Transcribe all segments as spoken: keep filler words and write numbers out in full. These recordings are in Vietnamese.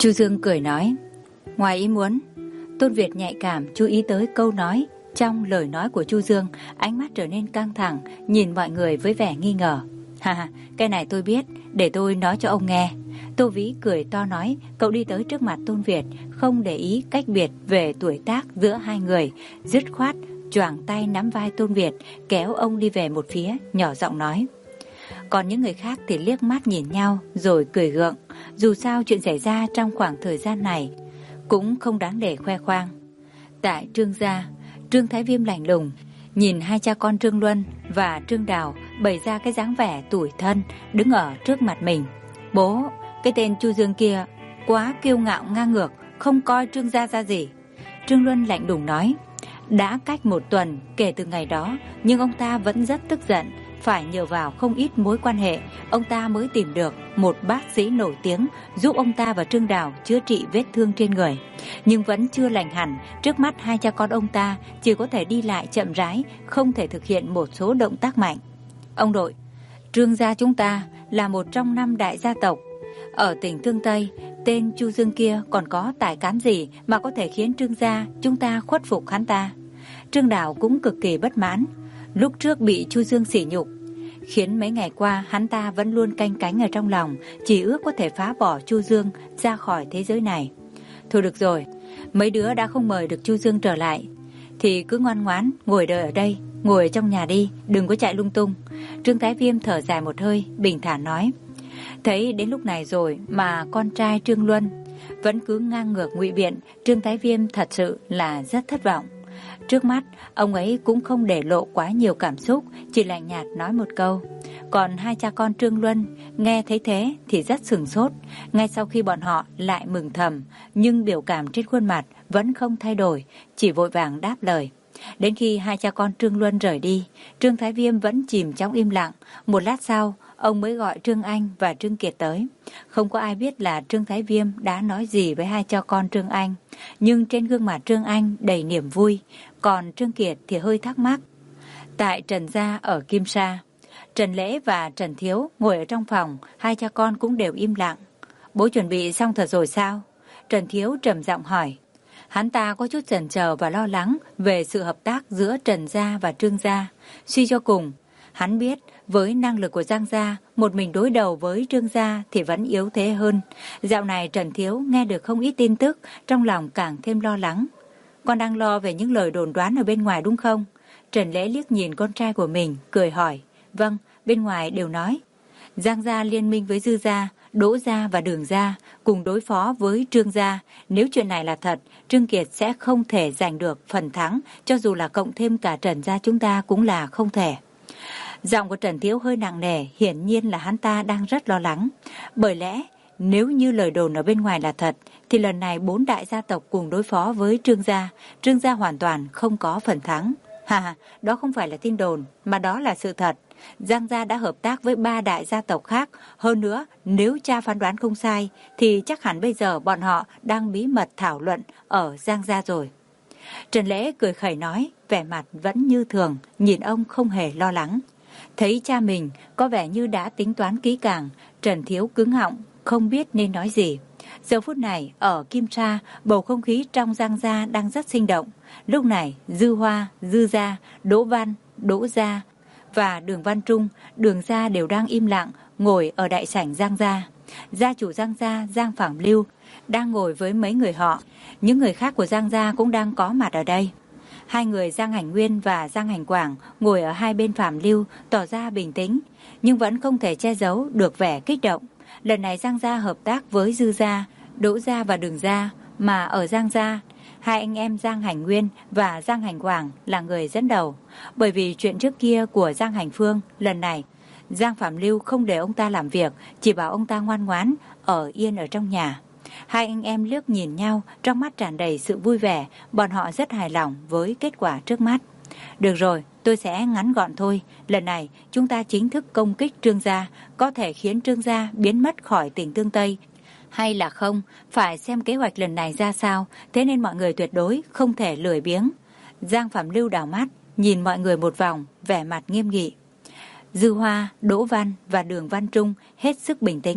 Chu Dương cười nói. Ngoài ý muốn. Tôn Việt nhạy cảm chú ý tới câu nói trong lời nói của Chu Dương, ánh mắt trở nên căng thẳng, nhìn mọi người với vẻ nghi ngờ. Ha ha, cái này tôi biết, để tôi nói cho ông nghe. Tô Vĩ cười to nói. Cậu đi tới trước mặt Tôn Việt, không để ý cách biệt về tuổi tác giữa hai người, dứt khoát choàng tay nắm vai Tôn Việt, kéo ông đi về một phía, nhỏ giọng nói. Còn những người khác thì liếc mắt nhìn nhau rồi cười gượng. Dù sao chuyện xảy ra trong khoảng thời gian này cũng không đáng để khoe khoang. Tại Trương gia, Trương Thái Viêm lạnh lùng nhìn hai cha con Trương Luân và Trương Đào bày ra cái dáng vẻ tủi thân đứng ở trước mặt mình. Bố, cái tên Chu Dương kia quá kiêu ngạo ngang ngược, không coi Trương gia ra gì. Trương Luân lạnh lùng nói. Đã cách một tuần kể từ ngày đó, nhưng ông ta vẫn rất tức giận. Phải nhờ vào không ít mối quan hệ, ông ta mới tìm được một bác sĩ nổi tiếng giúp ông ta và Trương Đào chữa trị vết thương trên người. Nhưng vẫn chưa lành hẳn, trước mắt hai cha con ông ta chỉ có thể đi lại chậm rãi, không thể thực hiện một số động tác mạnh. Ông nội, Trương gia chúng ta là một trong năm đại gia tộc ở tỉnh Thương Tây. Tên Chu Dương kia còn có tài cán gì mà có thể khiến Trương gia chúng ta khuất phục hắn ta? Trương Đào cũng cực kỳ bất mãn. Lúc trước bị Chu Dương sỉ nhục, khiến mấy ngày qua hắn ta vẫn luôn canh cánh ở trong lòng, chỉ ước có thể phá bỏ Chu Dương ra khỏi thế giới này. Thôi được rồi, mấy đứa đã không mời được Chu Dương trở lại thì cứ ngoan ngoãn ngồi đợi ở đây, ngồi ở trong nhà đi, đừng có chạy lung tung. Trương Thái Viêm thở dài một hơi, bình thản nói. Thấy đến lúc này rồi mà con trai Trương Luân vẫn cứ ngang ngược ngụy biện, Trương Thái Viêm thật sự là rất thất vọng. Trước mắt, ông ấy cũng không để lộ quá nhiều cảm xúc, chỉ lạnh nhạt nói một câu. Còn hai cha con Trương Luân nghe thấy thế thì rất sửng sốt. Ngay sau khi bọn họ lại mừng thầm, nhưng biểu cảm trên khuôn mặt vẫn không thay đổi, chỉ vội vàng đáp lời. Đến khi hai cha con Trương Luân rời đi, Trương Thái Viêm vẫn chìm trong im lặng. Một lát sau, ông mới gọi Trương Anh và Trương Kiệt tới. Không có ai biết là Trương Thái Viêm đã nói gì với hai cha con Trương Anh, nhưng trên gương mặt Trương Anh đầy niềm vui, còn Trương Kiệt thì hơi thắc mắc. Tại Trần gia ở Kim Sa, Trần Lễ và Trần Thiếu ngồi ở trong phòng, hai cha con cũng đều im lặng. Bố chuẩn bị xong thật rồi sao? Trần Thiếu trầm giọng hỏi. Hắn ta có chút chần chờ và lo lắng về sự hợp tác giữa Trần gia và Trương gia. Suy cho cùng, hắn biết với năng lực của Giang gia, một mình đối đầu với Trương gia thì vẫn yếu thế hơn. Dạo này Trần Thiếu nghe được không ít tin tức, trong lòng càng thêm lo lắng. Con đang lo về những lời đồn đoán ở bên ngoài đúng không? Trần Lễ liếc nhìn con trai của mình, cười hỏi. Vâng, bên ngoài đều nói Giang gia liên minh với Dư gia, Đỗ gia và Đường gia cùng đối phó với Trương gia. Nếu chuyện này là thật, Trương Kiệt sẽ không thể giành được phần thắng, cho dù là cộng thêm cả Trần gia chúng ta cũng là không thể. Giọng của Trần Thiếu hơi nặng nề, hiển nhiên là hắn ta đang rất lo lắng. Bởi lẽ, nếu như lời đồn ở bên ngoài là thật, thì lần này bốn đại gia tộc cùng đối phó với Trương gia, Trương gia hoàn toàn không có phần thắng. Hà, đó không phải là tin đồn, mà đó là sự thật. Giang gia đã hợp tác với ba đại gia tộc khác. Hơn nữa, nếu cha phán đoán không sai, thì chắc hẳn bây giờ bọn họ đang bí mật thảo luận ở Giang gia rồi. Trần Lễ cười khẩy nói, vẻ mặt vẫn như thường, nhìn ông không hề lo lắng. Thấy cha mình có vẻ như đã tính toán kỹ càng, Trần Thiếu cứng họng, không biết nên nói gì. Giờ phút này, ở Kim Sa, bầu không khí trong Giang gia đang rất sinh động. Lúc này, Dư Hoa, Dư gia, Đỗ Văn, Đỗ gia và Đường Văn Trung, Đường gia đều đang im lặng, ngồi ở đại sảnh Giang gia. Gia chủ Giang gia, Giang Phạm Lưu, đang ngồi với mấy người họ. Những người khác của Giang gia cũng đang có mặt ở đây. Hai người Giang Hành Nguyên và Giang Hành Quảng ngồi ở hai bên Phạm Lưu, tỏ ra bình tĩnh, nhưng vẫn không thể che giấu được vẻ kích động. Lần này Giang gia hợp tác với Dư gia, Đỗ gia và Đường gia, mà ở Giang gia, hai anh em Giang Hành Nguyên và Giang Hành Quảng là người dẫn đầu. Bởi vì chuyện trước kia của Giang Hành Phương, lần này Giang Phạm Lưu không để ông ta làm việc, chỉ bảo ông ta ngoan ngoãn ở yên ở trong nhà. Hai anh em liếc nhìn nhau, trong mắt tràn đầy sự vui vẻ, bọn họ rất hài lòng với kết quả trước mắt. Được rồi, tôi sẽ ngắn gọn thôi. Lần này chúng ta chính thức công kích Trương gia, có thể khiến Trương gia biến mất khỏi tỉnh Tương Tây hay là không, phải xem kế hoạch lần này ra sao, thế nên mọi người tuyệt đối không thể lười biếng. Giang Phạm Lưu đảo mắt, nhìn mọi người một vòng, vẻ mặt nghiêm nghị. Dư Hoa, Đỗ Văn và Đường Văn Trung hết sức bình tĩnh.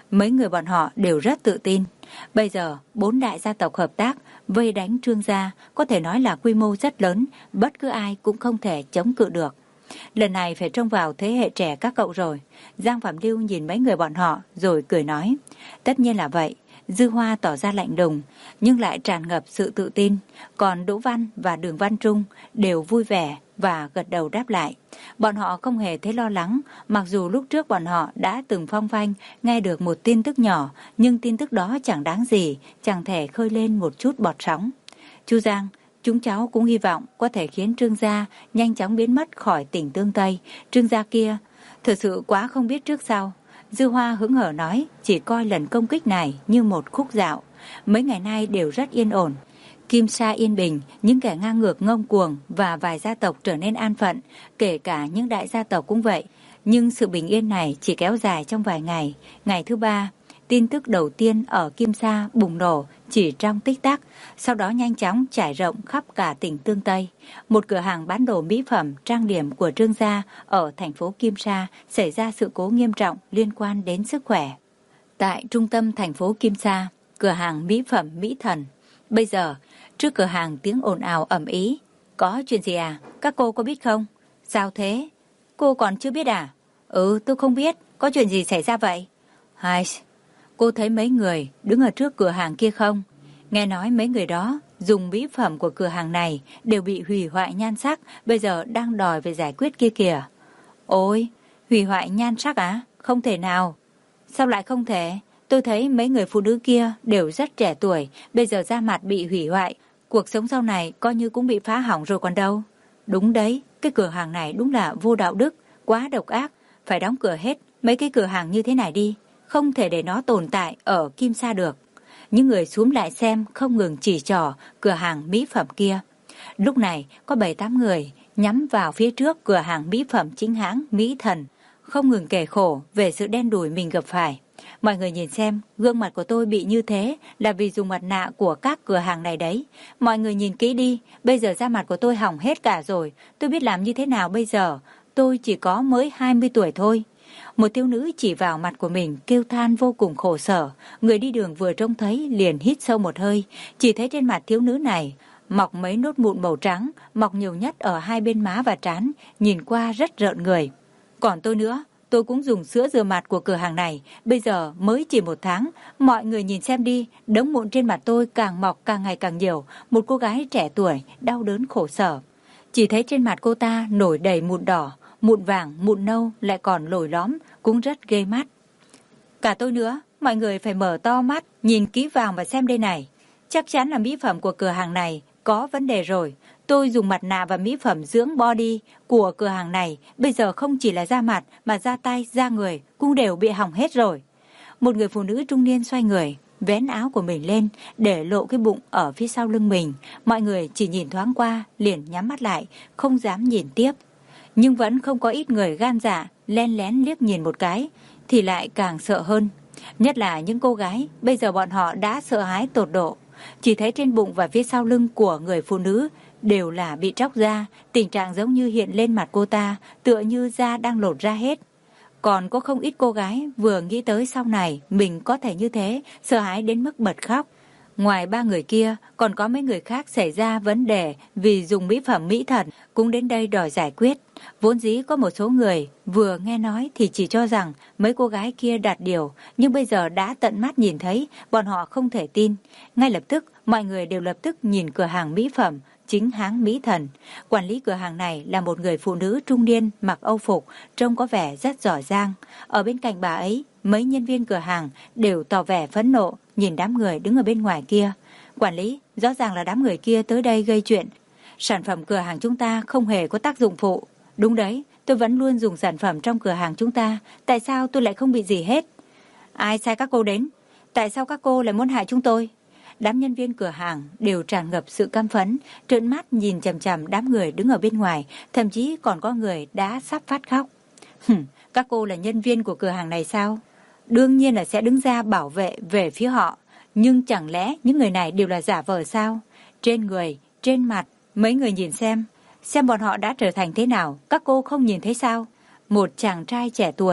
Mấy người bọn họ đều rất tự tin. Bây giờ, bốn đại gia tộc hợp tác, vây đánh Trương gia, có thể nói là quy mô rất lớn, bất cứ ai cũng không thể chống cự được. Lần này phải trông vào thế hệ trẻ các cậu rồi. Giang Phạm Lưu nhìn mấy người bọn họ, rồi cười nói. Tất nhiên là vậy. Dư Hoa tỏ ra lạnh lùng, nhưng lại tràn ngập sự tự tin. Còn Đỗ Văn và Đường Văn Trung đều vui vẻ và gật đầu đáp lại. Bọn họ không hề thấy lo lắng, mặc dù lúc trước bọn họ đã từng phong phanh nghe được một tin tức nhỏ, nhưng tin tức đó chẳng đáng gì, chẳng thể khơi lên một chút bọt sóng. Chu Giang, chúng cháu cũng hy vọng có thể khiến Trương gia nhanh chóng biến mất khỏi tỉnh Tương Tây. Trương gia kia thực sự quá không biết trước sau. Dư Hoa hứng hở nói, chỉ coi lần công kích này như một khúc dạo. Mấy ngày nay đều rất yên ổn. Kim Sa yên bình, những kẻ ngang ngược ngông cuồng và vài gia tộc trở nên an phận, kể cả những đại gia tộc cũng vậy. Nhưng sự bình yên này chỉ kéo dài trong vài ngày. Ngày thứ ba, tin tức đầu tiên ở Kim Sa bùng nổ chỉ trong tích tắc, sau đó nhanh chóng trải rộng khắp cả tỉnh Tương Tây. Một cửa hàng bán đồ mỹ phẩm trang điểm của Trương gia ở thành phố Kim Sa xảy ra sự cố nghiêm trọng liên quan đến sức khỏe. Tại trung tâm thành phố Kim Sa, cửa hàng mỹ phẩm Mỹ Thần. Bây giờ, trước cửa hàng tiếng ồn ào ầm ĩ. Có chuyện gì à? Các cô có biết không? Sao thế? Cô còn chưa biết à? Ừ, tôi không biết. Có chuyện gì xảy ra vậy? Hai... Cô thấy mấy người đứng ở trước cửa hàng kia không? Nghe nói mấy người đó dùng mỹ phẩm của cửa hàng này đều bị hủy hoại nhan sắc, bây giờ đang đòi về giải quyết kia kìa. Ôi, hủy hoại nhan sắc á? Không thể nào. Sao lại không thể? Tôi thấy mấy người phụ nữ kia đều rất trẻ tuổi, bây giờ da mặt bị hủy hoại, cuộc sống sau này coi như cũng bị phá hỏng rồi còn đâu. Đúng đấy, cái cửa hàng này đúng là vô đạo đức, quá độc ác, phải đóng cửa hết mấy cái cửa hàng như thế này đi. Không thể để nó tồn tại ở Kim Sa được. Những người xuống lại xem không ngừng chỉ trỏ cửa hàng mỹ phẩm kia. Lúc này có bảy tám người nhắm vào phía trước cửa hàng mỹ phẩm chính hãng Mỹ Thần, không ngừng kể khổ về sự đen đủi mình gặp phải. Mọi người nhìn xem, gương mặt của tôi bị như thế là vì dùng mặt nạ của các cửa hàng này đấy. Mọi người nhìn kỹ đi, bây giờ da mặt của tôi hỏng hết cả rồi. Tôi biết làm như thế nào bây giờ? Tôi chỉ có mới hai mươi tuổi thôi. Một thiếu nữ chỉ vào mặt của mình kêu than vô cùng khổ sở. Người đi đường vừa trông thấy liền hít sâu một hơi. Chỉ thấy trên mặt thiếu nữ này mọc mấy nốt mụn màu trắng, mọc nhiều nhất ở hai bên má và trán, nhìn qua rất rợn người. Còn tôi nữa, tôi cũng dùng sữa rửa mặt của cửa hàng này, bây giờ mới chỉ một tháng. Mọi người nhìn xem đi, đống mụn trên mặt tôi càng mọc càng ngày càng nhiều. Một cô gái trẻ tuổi đau đớn khổ sở. Chỉ thấy trên mặt cô ta nổi đầy mụn đỏ, mụn vàng, mụn nâu lại còn lồi lõm, cũng rất ghê mắt. Cả tôi nữa, mọi người phải mở to mắt, nhìn kỹ vào và xem đây này. Chắc chắn là mỹ phẩm của cửa hàng này có vấn đề rồi. Tôi dùng mặt nạ và mỹ phẩm dưỡng body của cửa hàng này, bây giờ không chỉ là da mặt mà da tay, da người cũng đều bị hỏng hết rồi. Một người phụ nữ trung niên xoay người, vén áo của mình lên để lộ cái bụng ở phía sau lưng mình. Mọi người chỉ nhìn thoáng qua liền nhắm mắt lại, không dám nhìn tiếp. Nhưng vẫn không có ít người gan dạ len lén liếc nhìn một cái thì lại càng sợ hơn. Nhất là những cô gái, bây giờ bọn họ đã sợ hãi tột độ. Chỉ thấy trên bụng và phía sau lưng của người phụ nữ đều là bị tróc da, tình trạng giống như hiện lên mặt cô ta, tựa như da đang lột ra hết. Còn có không ít cô gái vừa nghĩ tới sau này mình có thể như thế, sợ hãi đến mức bật khóc. Ngoài ba người kia, còn có mấy người khác xảy ra vấn đề vì dùng mỹ phẩm Mỹ Thần cũng đến đây đòi giải quyết. Vốn dĩ có một số người vừa nghe nói thì chỉ cho rằng mấy cô gái kia đạt điều, nhưng bây giờ đã tận mắt nhìn thấy, bọn họ không thể tin. Ngay lập tức, mọi người đều lập tức nhìn cửa hàng mỹ phẩm chính hãng Mỹ Thần. Quản lý cửa hàng này là một người phụ nữ trung niên mặc âu phục, trông có vẻ rất giỏi giang. Ở bên cạnh bà ấy, mấy nhân viên cửa hàng đều tỏ vẻ phẫn nộ nhìn đám người đứng ở bên ngoài kia. Quản lý, rõ ràng là đám người kia tới đây gây chuyện. Sản phẩm cửa hàng chúng ta không hề có tác dụng phụ. Đúng đấy, tôi vẫn luôn dùng sản phẩm trong cửa hàng chúng ta. Tại sao tôi lại không bị gì hết? Ai sai các cô đến? Tại sao các cô lại muốn hại chúng tôi? Đám nhân viên cửa hàng đều tràn ngập sự căm phẫn, trợn mắt nhìn chằm chằm đám người đứng ở bên ngoài, thậm chí còn có người đã sắp phát khóc. Hừm, các cô là nhân viên của cửa hàng này sao? Đương nhiên là sẽ đứng ra bảo vệ về phía họ, nhưng chẳng lẽ những người này đều là giả vờ sao? Trên người, trên mặt, mấy người nhìn xem, xem bọn họ đã trở thành thế nào, các cô không nhìn thấy sao? Một chàng trai trẻ tuổi,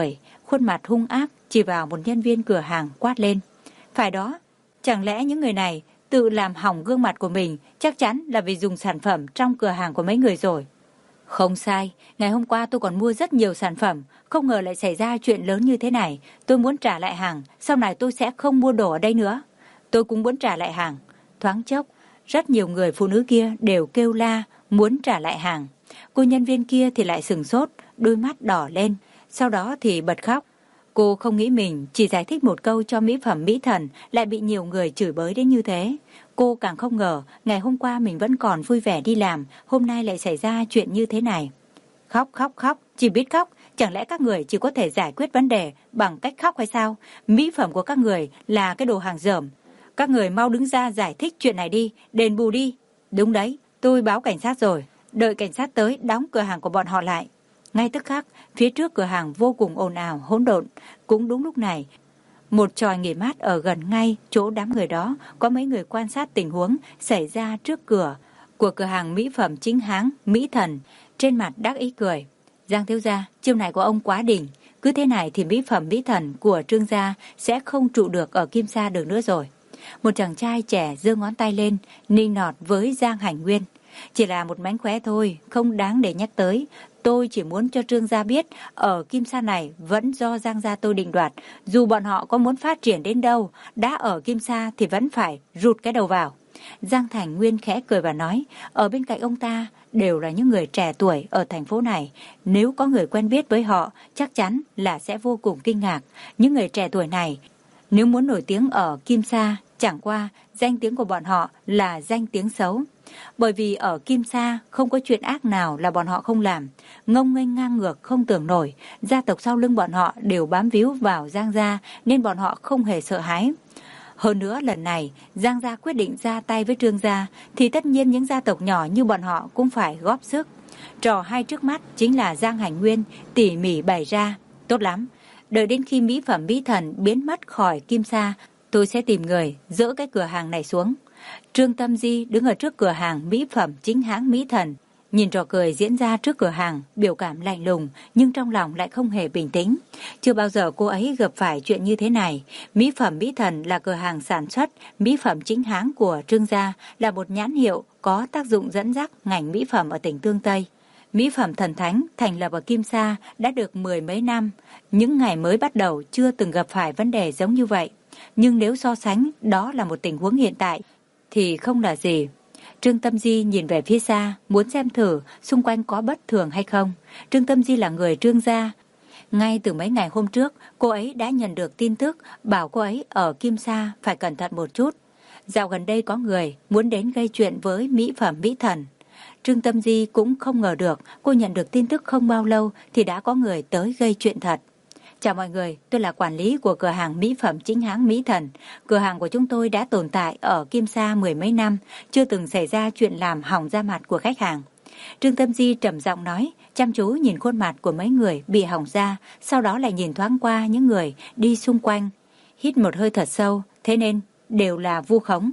khuôn mặt hung ác chỉ vào một nhân viên cửa hàng quát lên. Phải đó, chẳng lẽ những người này tự làm hỏng gương mặt của mình, chắc chắn là vì dùng sản phẩm trong cửa hàng của mấy người rồi. Không sai, ngày hôm qua tôi còn mua rất nhiều sản phẩm, không ngờ lại xảy ra chuyện lớn như thế này. Tôi muốn trả lại hàng, sau này tôi sẽ không mua đồ ở đây nữa. Tôi cũng muốn trả lại hàng. Thoáng chốc, rất nhiều người phụ nữ kia đều kêu la muốn trả lại hàng. Cô nhân viên kia thì lại sừng sốt, đôi mắt đỏ lên, sau đó thì bật khóc. Cô không nghĩ mình chỉ giải thích một câu cho mỹ phẩm Mỹ Thần lại bị nhiều người chửi bới đến như thế. Cô càng không ngờ ngày hôm qua mình vẫn còn vui vẻ đi làm, hôm nay lại xảy ra chuyện như thế này. Khóc khóc khóc, chỉ biết khóc, chẳng lẽ các người chỉ có thể giải quyết vấn đề bằng cách khóc hay sao? Mỹ phẩm của các người là cái đồ hàng dởm. Các người mau đứng ra giải thích chuyện này đi, đền bù đi. Đúng đấy, tôi báo cảnh sát rồi, đợi cảnh sát tới đóng cửa hàng của bọn họ lại. Ngay tức khắc, phía trước cửa hàng vô cùng ồn ào, hỗn độn. Cũng đúng lúc này, một chòi nghỉ mát ở gần ngay chỗ đám người đó, có mấy người quan sát tình huống xảy ra trước cửa của cửa hàng mỹ phẩm chính hãng Mỹ Thần, trên mặt đắc ý cười. Giang thiếu gia, chiêu này của ông quá đỉnh, cứ thế này thì mỹ phẩm Mỹ Thần của Trương gia sẽ không trụ được ở Kim Sa được nữa rồi. Một chàng trai trẻ giơ ngón tay lên, nịnh nọt với Giang Hành Nguyên. Chỉ là một mánh khóe thôi, không đáng để nhắc tới. Tôi chỉ muốn cho Trương gia biết, ở Kim Sa này vẫn do Giang gia tôi định đoạt. Dù bọn họ có muốn phát triển đến đâu, đã ở Kim Sa thì vẫn phải rụt cái đầu vào. Giang Thành Nguyên khẽ cười và nói, ở bên cạnh ông ta đều là những người trẻ tuổi ở thành phố này. Nếu có người quen biết với họ, chắc chắn là sẽ vô cùng kinh ngạc. Những người trẻ tuổi này, nếu muốn nổi tiếng ở Kim Sa, chẳng qua danh tiếng của bọn họ là danh tiếng xấu. Bởi vì ở Kim Sa không có chuyện ác nào là bọn họ không làm, ngông nghênh ngang ngược không tưởng nổi. Gia tộc sau lưng bọn họ đều bám víu vào Giang gia nên bọn họ không hề sợ hãi. Hơn nữa lần này Giang gia quyết định ra tay với Trương gia thì tất nhiên những gia tộc nhỏ như bọn họ cũng phải góp sức. Trò hay trước mắt chính là Giang Hành Nguyên tỉ mỉ bày ra. Tốt lắm, đợi đến khi mỹ phẩm Mỹ Thần biến mất khỏi Kim Sa, tôi sẽ tìm người dỡ cái cửa hàng này xuống. Trương Tâm Di đứng ở trước cửa hàng mỹ phẩm chính hãng Mỹ Thần, nhìn trò cười diễn ra trước cửa hàng, biểu cảm lạnh lùng nhưng trong lòng lại không hề bình tĩnh. Chưa bao giờ cô ấy gặp phải chuyện như thế này. Mỹ phẩm Mỹ Thần là cửa hàng sản xuất mỹ phẩm chính hãng của Trương gia, là một nhãn hiệu có tác dụng dẫn dắt ngành mỹ phẩm ở tỉnh Tương Tây. Mỹ phẩm Thần Thánh thành lập ở Kim Sa đã được mười mấy năm, những ngày mới bắt đầu chưa từng gặp phải vấn đề giống như vậy. Nhưng nếu so sánh đó là một tình huống hiện tại thì không là gì. Trương Tâm Di nhìn về phía xa, muốn xem thử xung quanh có bất thường hay không. Trương Tâm Di là người Trương gia. Ngay từ mấy ngày hôm trước, cô ấy đã nhận được tin tức bảo cô ấy ở Kim Sa phải cẩn thận một chút. Dạo gần đây có người muốn đến gây chuyện với mỹ phẩm Mỹ Thần. Trương Tâm Di cũng không ngờ được cô nhận được tin tức không bao lâu thì đã có người tới gây chuyện thật. Chào mọi người, tôi là quản lý của cửa hàng mỹ phẩm chính hãng Mỹ Thần. Cửa hàng của chúng tôi đã tồn tại ở Kim Sa mười mấy năm, chưa từng xảy ra chuyện làm hỏng da mặt của khách hàng. Trương Tâm Di trầm giọng nói, chăm chú nhìn khuôn mặt của mấy người bị hỏng da, sau đó lại nhìn thoáng qua những người đi xung quanh. Hít một hơi thật sâu, thế nên đều là vu khống.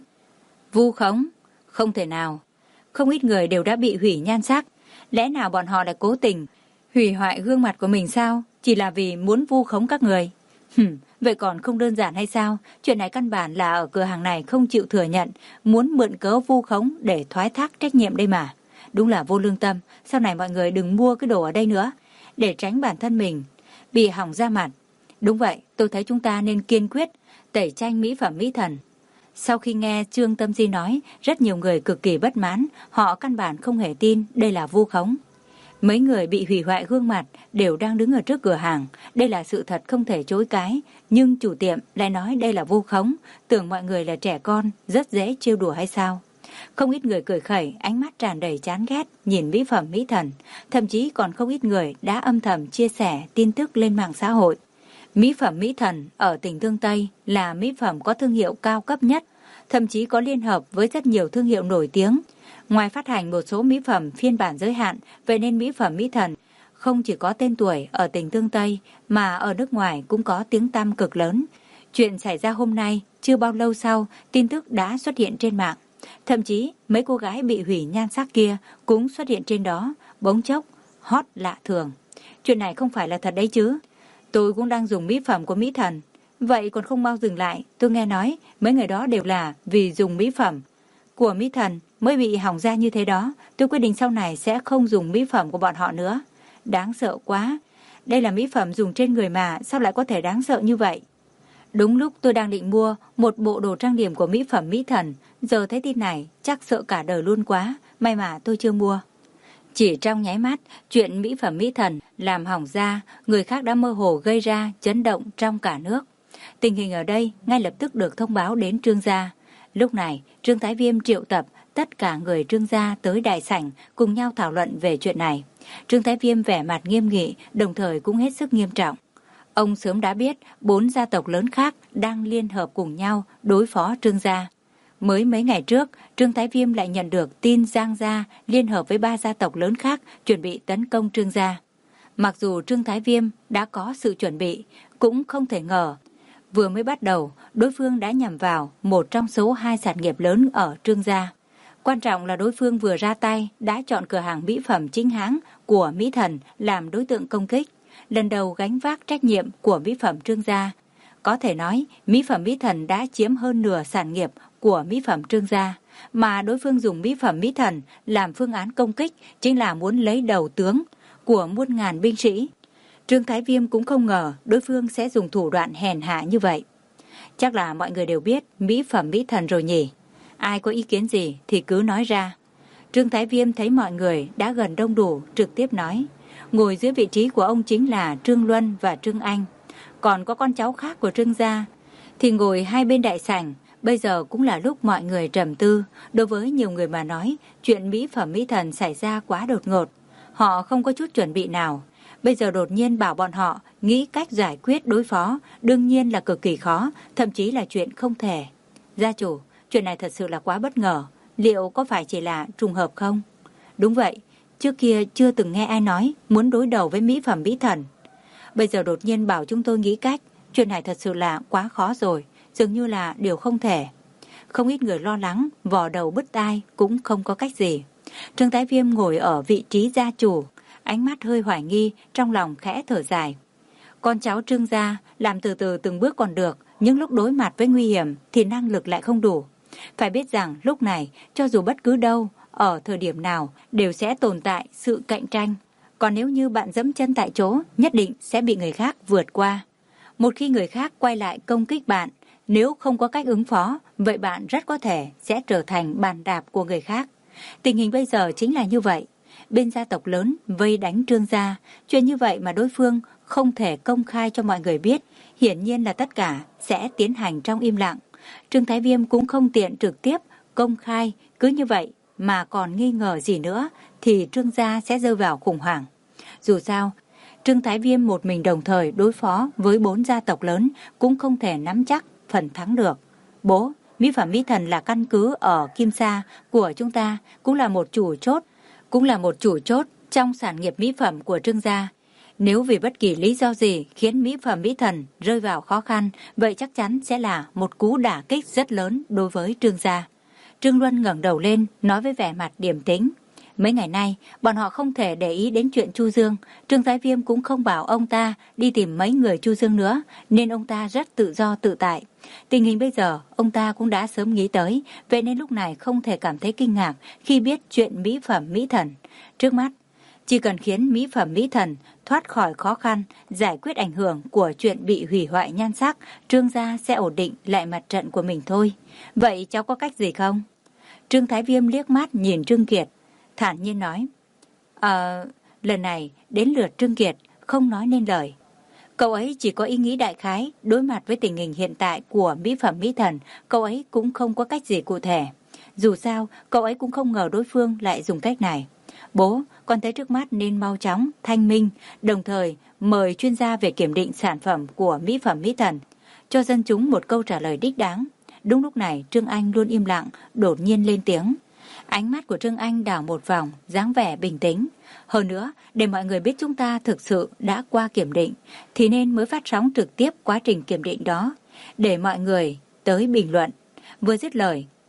Vu khống? Không thể nào. Không ít người đều đã bị hủy nhan sắc. Lẽ nào bọn họ lại cố tình hủy hoại gương mặt của mình sao? Chỉ là vì muốn vu khống các người. Hừm, vậy còn không đơn giản hay sao? Chuyện này căn bản là ở cửa hàng này không chịu thừa nhận, muốn mượn cớ vu khống để thoái thác trách nhiệm đây mà. Đúng là vô lương tâm, sau này mọi người đừng mua cái đồ ở đây nữa, để tránh bản thân mình bị hỏng da mặt. Đúng vậy, tôi thấy chúng ta nên kiên quyết tẩy chay mỹ phẩm Mỹ Thần. Sau khi nghe Trương Tâm Di nói, rất nhiều người cực kỳ bất mãn, họ căn bản không hề tin đây là vu khống. Mấy người bị hủy hoại gương mặt đều đang đứng ở trước cửa hàng, đây là sự thật không thể chối cãi, nhưng chủ tiệm lại nói đây là vu khống, tưởng mọi người là trẻ con, rất dễ trêu đùa hay sao? Không ít người cười khẩy, ánh mắt tràn đầy chán ghét nhìn mỹ phẩm Mỹ Thần, thậm chí còn không ít người đã âm thầm chia sẻ tin tức lên mạng xã hội. Mỹ phẩm Mỹ Thần ở tỉnh Tương Tây là mỹ phẩm có thương hiệu cao cấp nhất, thậm chí có liên hợp với rất nhiều thương hiệu nổi tiếng. Ngoài phát hành một số mỹ phẩm phiên bản giới hạn, vậy nên mỹ phẩm Mỹ Thần không chỉ có tên tuổi ở tỉnh Tương Tây mà ở nước ngoài cũng có tiếng tăm cực lớn. Chuyện xảy ra hôm nay, chưa bao lâu sau, tin tức đã xuất hiện trên mạng. Thậm chí mấy cô gái bị hủy nhan sắc kia cũng xuất hiện trên đó, bỗng chốc hot lạ thường. Chuyện này không phải là thật đấy chứ? Tôi cũng đang dùng mỹ phẩm của Mỹ Thần. Vậy còn không mau dừng lại, tôi nghe nói mấy người đó đều là vì dùng mỹ phẩm của Mỹ Thần mới bị hỏng da như thế đó. Tôi quyết định sau này sẽ không dùng mỹ phẩm của bọn họ nữa. Đáng sợ quá. Đây là mỹ phẩm dùng trên người mà, sao lại có thể đáng sợ như vậy? Đúng lúc tôi đang định mua một bộ đồ trang điểm của mỹ phẩm Mỹ Thần, giờ thấy tin này chắc sợ cả đời luôn quá, may mà tôi chưa mua. Chỉ trong nháy mắt, chuyện mỹ phẩm Mỹ Thần làm hỏng da, người khác đã mơ hồ gây ra chấn động trong cả nước. Tình hình ở đây ngay lập tức được thông báo đến Trương gia. Lúc này, Trương Thái Viêm triệu tập tất cả người Trương gia tới đại sảnh cùng nhau thảo luận về chuyện này. Trương Thái Viêm vẻ mặt nghiêm nghị, đồng thời cũng hết sức nghiêm trọng. Ông sớm đã biết bốn gia tộc lớn khác đang liên hợp cùng nhau đối phó Trương gia. Mới mấy ngày trước, Trương Thái Viêm lại nhận được tin Giang gia liên hợp với ba gia tộc lớn khác chuẩn bị tấn công Trương gia. Mặc dù Trương Thái Viêm đã có sự chuẩn bị, cũng không thể ngờ vừa mới bắt đầu, đối phương đã nhằm vào một trong số hai sản nghiệp lớn ở Trương gia. Quan trọng là đối phương vừa ra tay đã chọn cửa hàng mỹ phẩm chính hãng của Mỹ Thần làm đối tượng công kích, lần đầu gánh vác trách nhiệm của mỹ phẩm Trương gia. Có thể nói, mỹ phẩm Mỹ Thần đã chiếm hơn nửa sản nghiệp của mỹ phẩm Trương gia, mà đối phương dùng mỹ phẩm Mỹ Thần làm phương án công kích chính là muốn lấy đầu tướng của muôn ngàn binh sĩ. Trương Thái Viêm cũng không ngờ đối phương sẽ dùng thủ đoạn hèn hạ như vậy. Chắc là mọi người đều biết mỹ phẩm Mỹ Thần rồi nhỉ? Ai có ý kiến gì thì cứ nói ra. Trương Thái Viêm thấy mọi người đã gần đông đủ, trực tiếp nói. Ngồi dưới vị trí của ông chính là Trương Luân và Trương Anh. Còn có con cháu khác của Trương gia thì ngồi hai bên đại sảnh. Bây giờ cũng là lúc mọi người trầm tư. Đối với nhiều người mà nói, chuyện mỹ phẩm Mỹ Thần xảy ra quá đột ngột. Họ không có chút chuẩn bị nào. Bây giờ đột nhiên bảo bọn họ nghĩ cách giải quyết đối phó, đương nhiên là cực kỳ khó, thậm chí là chuyện không thể. Gia chủ, chuyện này thật sự là quá bất ngờ. Liệu có phải chỉ là trùng hợp không? Đúng vậy, trước kia chưa từng nghe ai nói muốn đối đầu với mỹ phẩm Mỹ Thần. Bây giờ đột nhiên bảo chúng tôi nghĩ cách, chuyện này thật sự là quá khó rồi, dường như là điều không thể. Không ít người lo lắng, vò đầu bứt tai cũng không có cách gì. Trương Thái Viêm ngồi ở vị trí gia chủ, ánh mắt hơi hoài nghi, trong lòng khẽ thở dài. Con cháu Trương gia làm từ từ từng bước còn được, nhưng lúc đối mặt với nguy hiểm thì năng lực lại không đủ. Phải biết rằng lúc này, cho dù bất cứ đâu, ở thời điểm nào đều sẽ tồn tại sự cạnh tranh. Còn nếu như bạn dẫm chân tại chỗ, nhất định sẽ bị người khác vượt qua. Một khi người khác quay lại công kích bạn, nếu không có cách ứng phó, vậy bạn rất có thể sẽ trở thành bàn đạp của người khác. Tình hình bây giờ chính là như vậy. Bên gia tộc lớn vây đánh Trương gia, chuyện như vậy mà đối phương không thể công khai cho mọi người biết, hiển nhiên là tất cả sẽ tiến hành trong im lặng. Trương Thái Viêm cũng không tiện trực tiếp công khai, cứ như vậy mà còn nghi ngờ gì nữa thì Trương gia sẽ rơi vào khủng hoảng. Dù sao, Trương Thái Viêm một mình đồng thời đối phó với bốn gia tộc lớn cũng không thể nắm chắc phần thắng được. Bố, mỹ phẩm Mỹ Thần là căn cứ ở Kim Sa của chúng ta, cũng là một chủ chốt, cũng là một chủ chốt trong sản nghiệp mỹ phẩm của Trương gia. Nếu vì bất kỳ lý do gì khiến mỹ phẩm Mỹ Thần rơi vào khó khăn, vậy chắc chắn sẽ là một cú đả kích rất lớn đối với Trương gia. Trương Luân ngẩng đầu lên, nói với vẻ mặt điềm tĩnh. Mấy ngày nay, bọn họ không thể để ý đến chuyện Chu Dương. Trương Thái Viêm cũng không bảo ông ta đi tìm mấy người Chu Dương nữa, nên ông ta rất tự do tự tại. Tình hình bây giờ, ông ta cũng đã sớm nghĩ tới, vậy nên lúc này không thể cảm thấy kinh ngạc khi biết chuyện mỹ phẩm Mỹ Thần. Trước mắt, chỉ cần khiến mỹ phẩm Mỹ Thần thoát khỏi khó khăn, giải quyết ảnh hưởng của chuyện bị hủy hoại nhan sắc, Trương gia sẽ ổn định lại mặt trận của mình thôi. Vậy cháu có cách gì không? Trương Thái Viêm liếc mắt nhìn Trương Kiệt, thản nhiên nói. Ờ, lần này đến lượt Trương Kiệt không nói nên lời. Cậu ấy chỉ có ý nghĩ đại khái, đối mặt với tình hình hiện tại của mỹ phẩm Mỹ Thần, cậu ấy cũng không có cách gì cụ thể. Dù sao, cậu ấy cũng không ngờ đối phương lại dùng cách này. Bố, con thấy trước mắt nên mau chóng, thanh minh, đồng thời mời chuyên gia về kiểm định sản phẩm của mỹ phẩm Mỹ Thần, cho dân chúng một câu trả lời đích đáng. Đúng lúc này, Trương Anh luôn im lặng, đột nhiên lên tiếng. Ánh mắt của Trương Anh đảo một vòng, dáng vẻ bình tĩnh. Hơn nữa, để mọi người biết chúng ta thực sự đã qua kiểm định, thì nên mới phát sóng trực tiếp quá trình kiểm định đó, để mọi người tới bình luận. Vừa dứt lời,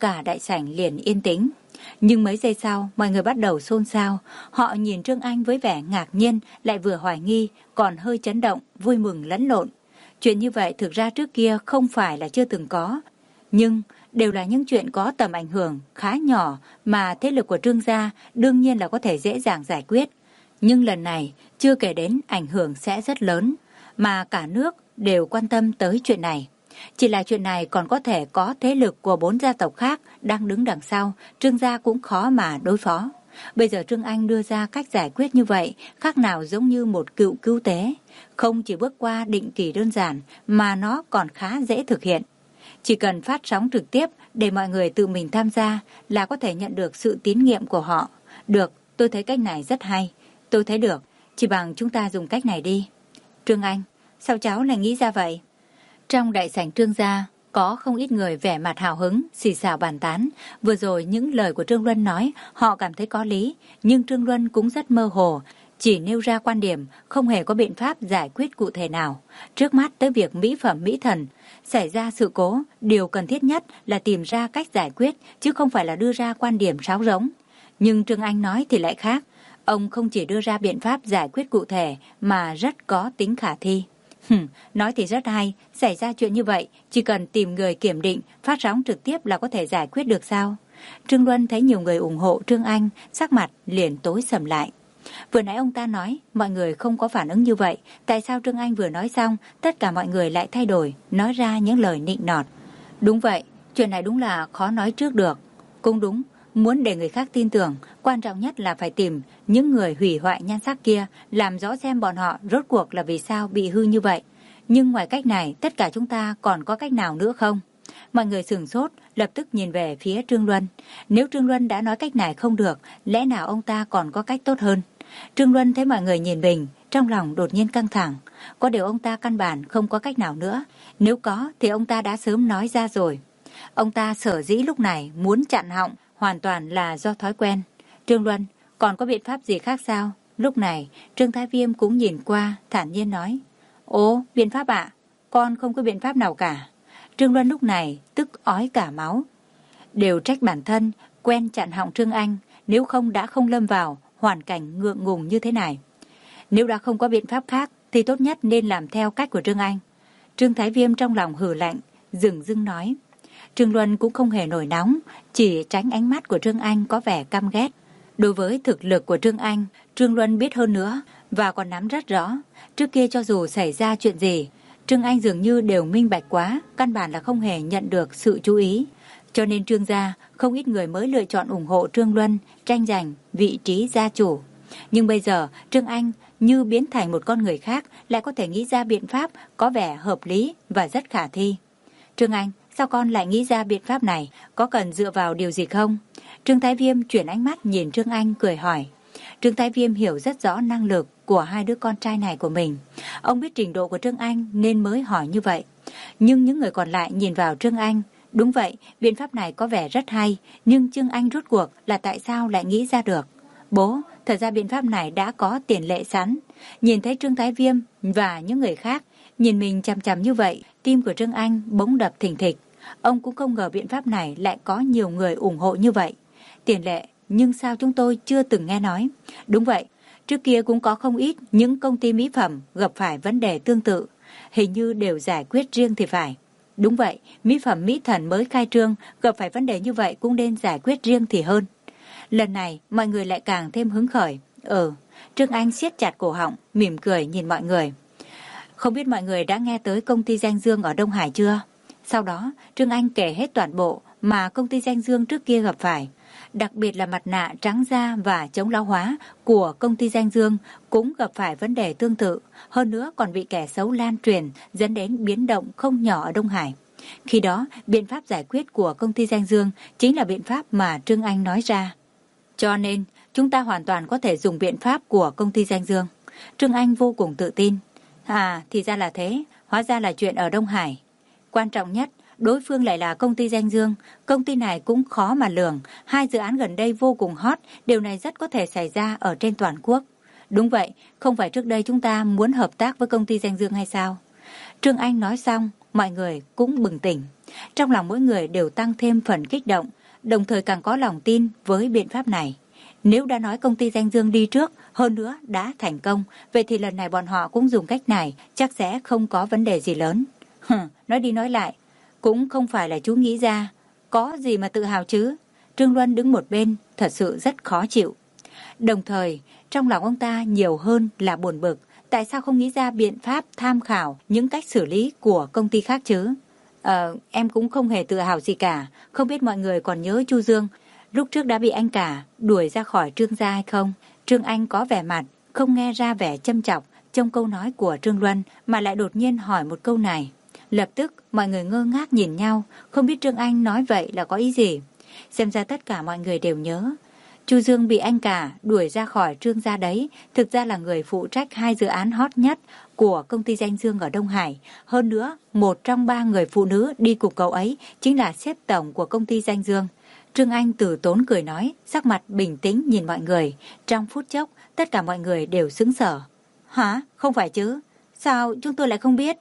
cả đại sảnh liền yên tĩnh. Nhưng mấy giây sau, mọi người bắt đầu xôn xao. Họ nhìn Trương Anh với vẻ ngạc nhiên, lại vừa hoài nghi, còn hơi chấn động, vui mừng lẫn lộn. Chuyện như vậy thực ra trước kia không phải là chưa từng có, nhưng đều là những chuyện có tầm ảnh hưởng khá nhỏ mà thế lực của Trương gia đương nhiên là có thể dễ dàng giải quyết. Nhưng lần này, chưa kể đến ảnh hưởng sẽ rất lớn, mà cả nước đều quan tâm tới chuyện này. Chỉ là chuyện này còn có thể có thế lực của bốn gia tộc khác đang đứng đằng sau, Trương gia cũng khó mà đối phó. Bây giờ Trương Anh đưa ra cách giải quyết như vậy, khác nào giống như một cựu cứu tế. Không chỉ bước qua định kỳ đơn giản, mà nó còn khá dễ thực hiện. Chỉ cần phát sóng trực tiếp để mọi người tự mình tham gia là có thể nhận được sự tín nhiệm của họ. Được, tôi thấy cách này rất hay. Tôi thấy được, chỉ bằng chúng ta dùng cách này đi. Trương Anh, sao cháu lại nghĩ ra vậy? Trong đại sảnh Trương gia, có không ít người vẻ mặt hào hứng, xì xào bàn tán. Vừa rồi những lời của Trương Luân nói, họ cảm thấy có lý, nhưng Trương Luân cũng rất mơ hồ, chỉ nêu ra quan điểm, không hề có biện pháp giải quyết cụ thể nào. Trước mắt tới việc mỹ phẩm mỹ thần xảy ra sự cố, điều cần thiết nhất là tìm ra cách giải quyết, chứ không phải là đưa ra quan điểm sáo rỗng. Nhưng Trương Anh nói thì lại khác. Ông không chỉ đưa ra biện pháp giải quyết cụ thể mà rất có tính khả thi. Hừm, nói thì rất hay, xảy ra chuyện như vậy, chỉ cần tìm người kiểm định, phát sóng trực tiếp là có thể giải quyết được sao? Trương Luân thấy nhiều người ủng hộ Trương Anh, sắc mặt liền tối sầm lại. Vừa nãy ông ta nói, mọi người không có phản ứng như vậy, tại sao Trương Anh vừa nói xong, tất cả mọi người lại thay đổi, nói ra những lời nịnh nọt. Đúng vậy, chuyện này đúng là khó nói trước được. Cũng đúng, muốn để người khác tin tưởng, quan trọng nhất là phải tìm những người hủy hoại nhan sắc kia, làm rõ xem bọn họ rốt cuộc là vì sao bị hư như vậy. Nhưng ngoài cách này, tất cả chúng ta còn có cách nào nữa không? Mọi người sửng sốt, lập tức nhìn về phía Trương Luân. Nếu Trương Luân đã nói cách này không được, lẽ nào ông ta còn có cách tốt hơn? Trương Luân thấy mọi người nhìn mình, trong lòng đột nhiên căng thẳng. Có điều ông ta căn bản không có cách nào nữa. Nếu có thì ông ta đã sớm nói ra rồi. Ông ta sở dĩ lúc này muốn chặn họng, hoàn toàn là do thói quen. Trương Luân, còn có biện pháp gì khác sao? Lúc này, Trương Thái Viêm cũng nhìn qua, thản nhiên nói. Ồ, biện pháp ạ? Con không có biện pháp nào cả. Trương Luân lúc này tức ói cả máu. Đều trách bản thân, quen chặn họng Trương Anh, nếu không đã không lâm vào hoàn cảnh ngượng ngùng như thế này. Nếu đã không có biện pháp khác, thì tốt nhất nên làm theo cách của Trương Anh. Trương Thái Viêm trong lòng hừ lạnh, dửng dưng nói. Trương Luân cũng không hề nổi nóng, chỉ tránh ánh mắt của Trương Anh có vẻ căm ghét. Đối với thực lực của Trương Anh, Trương Luân biết hơn nữa và còn nắm rất rõ. Trước kia cho dù xảy ra chuyện gì, Trương Anh dường như đều minh bạch quá, căn bản là không hề nhận được sự chú ý. Cho nên Trương gia không ít người mới lựa chọn ủng hộ Trương Luân, tranh giành vị trí gia chủ. Nhưng bây giờ Trương Anh như biến thành một con người khác, lại có thể nghĩ ra biện pháp có vẻ hợp lý và rất khả thi. Trương Anh, sao con lại nghĩ ra biện pháp này? Có cần dựa vào điều gì không? Trương Thái Viêm chuyển ánh mắt nhìn Trương Anh cười hỏi. Trương Thái Viêm hiểu rất rõ năng lực của hai đứa con trai này của mình. Ông biết trình độ của Trương Anh nên mới hỏi như vậy. Nhưng những người còn lại nhìn vào Trương Anh. Đúng vậy, biện pháp này có vẻ rất hay, nhưng Trương Anh rốt cuộc là tại sao lại nghĩ ra được? Bố, thật ra biện pháp này đã có tiền lệ sẵn. Nhìn thấy Trương Thái Viêm và những người khác nhìn mình chằm chằm như vậy, tim của Trương Anh bỗng đập thình thịch. Ông cũng không ngờ biện pháp này lại có nhiều người ủng hộ như vậy. Tiền lệ, nhưng sao chúng tôi chưa từng nghe nói? Đúng vậy, trước kia cũng có không ít những công ty mỹ phẩm gặp phải vấn đề tương tự. Hình như đều giải quyết riêng thì phải. Đúng vậy, mỹ phẩm mỹ thần mới khai trương gặp phải vấn đề như vậy cũng nên giải quyết riêng thì hơn. Lần này mọi người lại càng thêm hứng khởi. Ừ, Trương Anh siết chặt cổ họng, mỉm cười nhìn mọi người. Không biết mọi người đã nghe tới công ty Danh Dương ở Đông Hải chưa? Sau đó, Trương Anh kể hết toàn bộ mà công ty Danh Dương trước kia gặp phải. Đặc biệt là mặt nạ trắng da và chống lão hóa của công ty Danh Dương cũng gặp phải vấn đề tương tự. Hơn nữa còn bị kẻ xấu lan truyền dẫn đến biến động không nhỏ ở Đông Hải. Khi đó, biện pháp giải quyết của công ty Danh Dương chính là biện pháp mà Trương Anh nói ra. Cho nên, chúng ta hoàn toàn có thể dùng biện pháp của công ty Danh Dương. Trương Anh vô cùng tự tin. À, thì ra là thế, hóa ra là chuyện ở Đông Hải. Quan trọng nhất, đối phương lại là công ty Danh Dương. Công ty này cũng khó mà lường. Hai dự án gần đây vô cùng hot, điều này rất có thể xảy ra ở trên toàn quốc. Đúng vậy, không phải trước đây chúng ta muốn hợp tác với công ty Danh Dương hay sao? Trương Anh nói xong, mọi người cũng bừng tỉnh. Trong lòng mỗi người đều tăng thêm phần kích động, đồng thời càng có lòng tin với biện pháp này. Nếu đã nói công ty danh dương đi trước, hơn nữa đã thành công, vậy thì lần này bọn họ cũng dùng cách này, chắc sẽ không có vấn đề gì lớn. Hừ, nói đi nói lại, cũng không phải là chú nghĩ ra, có gì mà tự hào chứ. Trương Luân đứng một bên, thật sự rất khó chịu. Đồng thời, trong lòng ông ta nhiều hơn là buồn bực, tại sao không nghĩ ra biện pháp tham khảo những cách xử lý của công ty khác chứ? Ờ, em cũng không hề tự hào gì cả, không biết mọi người còn nhớ Chu Dương lúc trước đã bị anh cả đuổi ra khỏi Trương gia hay không? Trương Anh có vẻ mặt, không nghe ra vẻ châm chọc trong câu nói của Trương Luân mà lại đột nhiên hỏi một câu này. Lập tức mọi người ngơ ngác nhìn nhau, không biết Trương Anh nói vậy là có ý gì. Xem ra tất cả mọi người đều nhớ. Chu Dương bị anh cả đuổi ra khỏi Trương gia đấy, thực ra là người phụ trách hai dự án hot nhất của công ty danh dương ở Đông Hải. Hơn nữa, một trong ba người phụ nữ đi cùng cậu ấy chính là sếp tổng của công ty danh dương. Trương Anh từ tốn cười nói, sắc mặt bình tĩnh nhìn mọi người. Trong phút chốc, tất cả mọi người đều sững sờ. Hả? Không phải chứ? Sao chúng tôi lại không biết?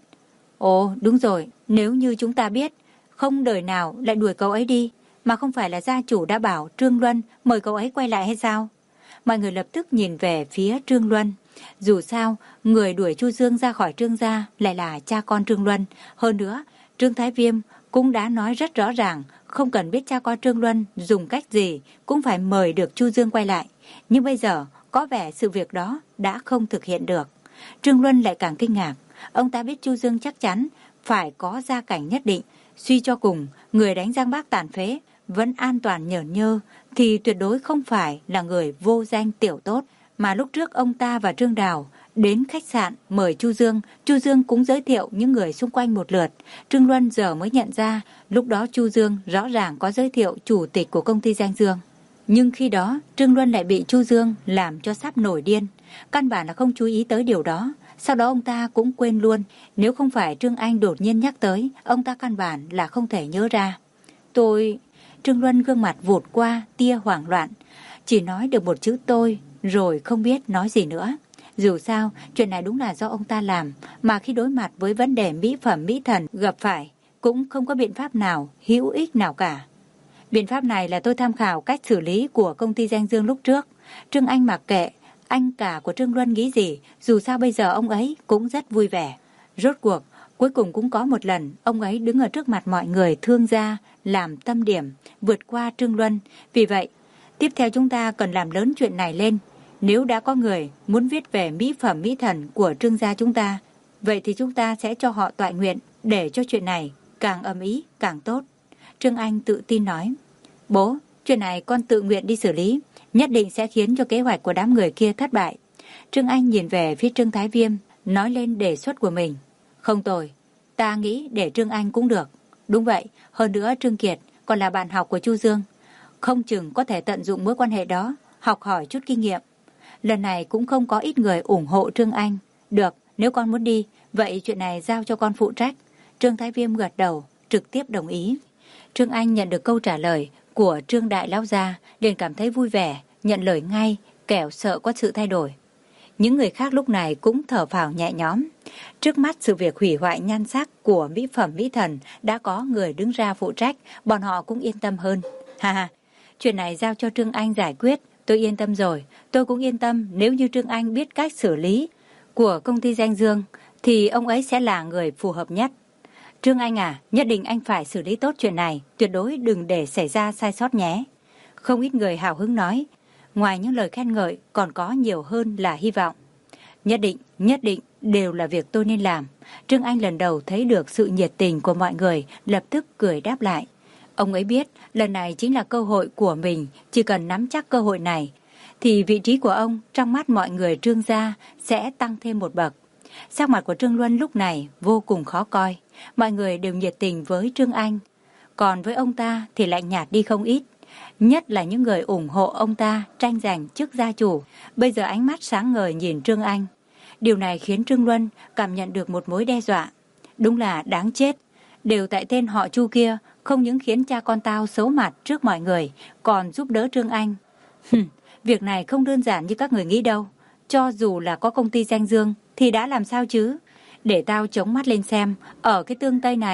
Ồ, đúng rồi, nếu như chúng ta biết, không đời nào lại đuổi cậu ấy đi, mà không phải là gia chủ đã bảo Trương Luân mời cậu ấy quay lại hay sao? Mọi người lập tức nhìn về phía Trương Luân. Dù sao, người đuổi Chu Dương ra khỏi Trương gia lại là cha con Trương Luân. Hơn nữa, Trương Thái Viêm cũng đã nói rất rõ ràng, không cần biết cha con Trương Luân dùng cách gì, cũng phải mời được Chu Dương quay lại. Nhưng bây giờ, có vẻ sự việc đó đã không thực hiện được. Trương Luân lại càng kinh ngạc. Ông ta biết Chu Dương chắc chắn phải có gia cảnh nhất định. Suy cho cùng, người đánh Giang Bác tàn phế vẫn an toàn nhởn nhơ thì tuyệt đối không phải là người vô danh tiểu tốt. Mà lúc trước ông ta và Trương Đào đến khách sạn mời Chu Dương, Chu Dương cũng giới thiệu những người xung quanh một lượt. Trương Luân giờ mới nhận ra, lúc đó Chu Dương rõ ràng có giới thiệu chủ tịch của công ty danh dương. Nhưng khi đó, Trương Luân lại bị Chu Dương làm cho sắp nổi điên. Căn bản là không chú ý tới điều đó. Sau đó ông ta cũng quên luôn. Nếu không phải Trương Anh đột nhiên nhắc tới, ông ta căn bản là không thể nhớ ra. Tôi... Trương Luân gương mặt vụt qua tia hoảng loạn. Chỉ nói được một chữ tôi, rồi không biết nói gì nữa. Dù sao, chuyện này đúng là do ông ta làm, mà khi đối mặt với vấn đề mỹ phẩm mỹ thần gặp phải, cũng không có biện pháp nào hữu ích nào cả. Biện pháp này là tôi tham khảo cách xử lý của công ty danh dương lúc trước. Trương Anh mặc kệ anh cả của Trương Luân nghĩ gì, dù sao bây giờ ông ấy cũng rất vui vẻ. Rốt cuộc, cuối cùng cũng có một lần ông ấy đứng ở trước mặt mọi người thương gia, làm tâm điểm, vượt qua Trương Luân. Vì vậy, tiếp theo chúng ta cần làm lớn chuyện này lên. Nếu đã có người muốn viết về mỹ phẩm mỹ thần của Trương gia chúng ta, vậy thì chúng ta sẽ cho họ tọa nguyện để cho chuyện này càng ầm ĩ càng tốt. Trương Anh tự tin nói, bố, chuyện này con tự nguyện đi xử lý, nhất định sẽ khiến cho kế hoạch của đám người kia thất bại. Trương Anh nhìn về phía Trương Thái Viêm, nói lên đề xuất của mình. Không tồi, ta nghĩ để Trương Anh cũng được. Đúng vậy, hơn nữa Trương Kiệt còn là bạn học của Chu Dương. Không chừng có thể tận dụng mối quan hệ đó, học hỏi chút kinh nghiệm. Lần này cũng không có ít người ủng hộ Trương Anh. Được, nếu con muốn đi, vậy chuyện này giao cho con phụ trách. Trương Thái Viêm gật đầu, trực tiếp đồng ý. Trương Anh nhận được câu trả lời của Trương Đại Lão gia, liền cảm thấy vui vẻ, nhận lời ngay, kẻo sợ có sự thay đổi. Những người khác lúc này cũng thở phào nhẹ nhõm. Trước mắt sự việc hủy hoại nhan sắc của mỹ phẩm mỹ thần đã có người đứng ra phụ trách, bọn họ cũng yên tâm hơn. Ha ha, chuyện này giao cho Trương Anh giải quyết, tôi yên tâm rồi. Tôi cũng yên tâm nếu như Trương Anh biết cách xử lý của công ty danh dương, thì ông ấy sẽ là người phù hợp nhất. Trương Anh à, nhất định anh phải xử lý tốt chuyện này, tuyệt đối đừng để xảy ra sai sót nhé. Không ít người hào hứng nói, ngoài những lời khen ngợi còn có nhiều hơn là hy vọng. Nhất định, nhất định đều là việc tôi nên làm. Trương Anh lần đầu thấy được sự nhiệt tình của mọi người, lập tức cười đáp lại. Ông ấy biết lần này chính là cơ hội của mình, chỉ cần nắm chắc cơ hội này, thì vị trí của ông trong mắt mọi người Trương gia sẽ tăng thêm một bậc. Sắc mặt của Trương Luân lúc này vô cùng khó coi. Mọi người đều nhiệt tình với Trương Anh, còn với ông ta thì lạnh nhạt đi không ít. Nhất là những người ủng hộ ông ta tranh giành chức gia chủ, bây giờ ánh mắt sáng ngời nhìn Trương Anh. Điều này khiến Trương Luân cảm nhận được một mối đe dọa. Đúng là đáng chết. Đều tại tên họ Chu kia, không những khiến cha con tao xấu mặt trước mọi người, còn giúp đỡ Trương Anh. Hừm, việc này không đơn giản như các người nghĩ đâu. Cho dù là có công ty danh dương thì đã làm sao chứ? Để tao chống mắt lên xem, ở cái tương Tây này,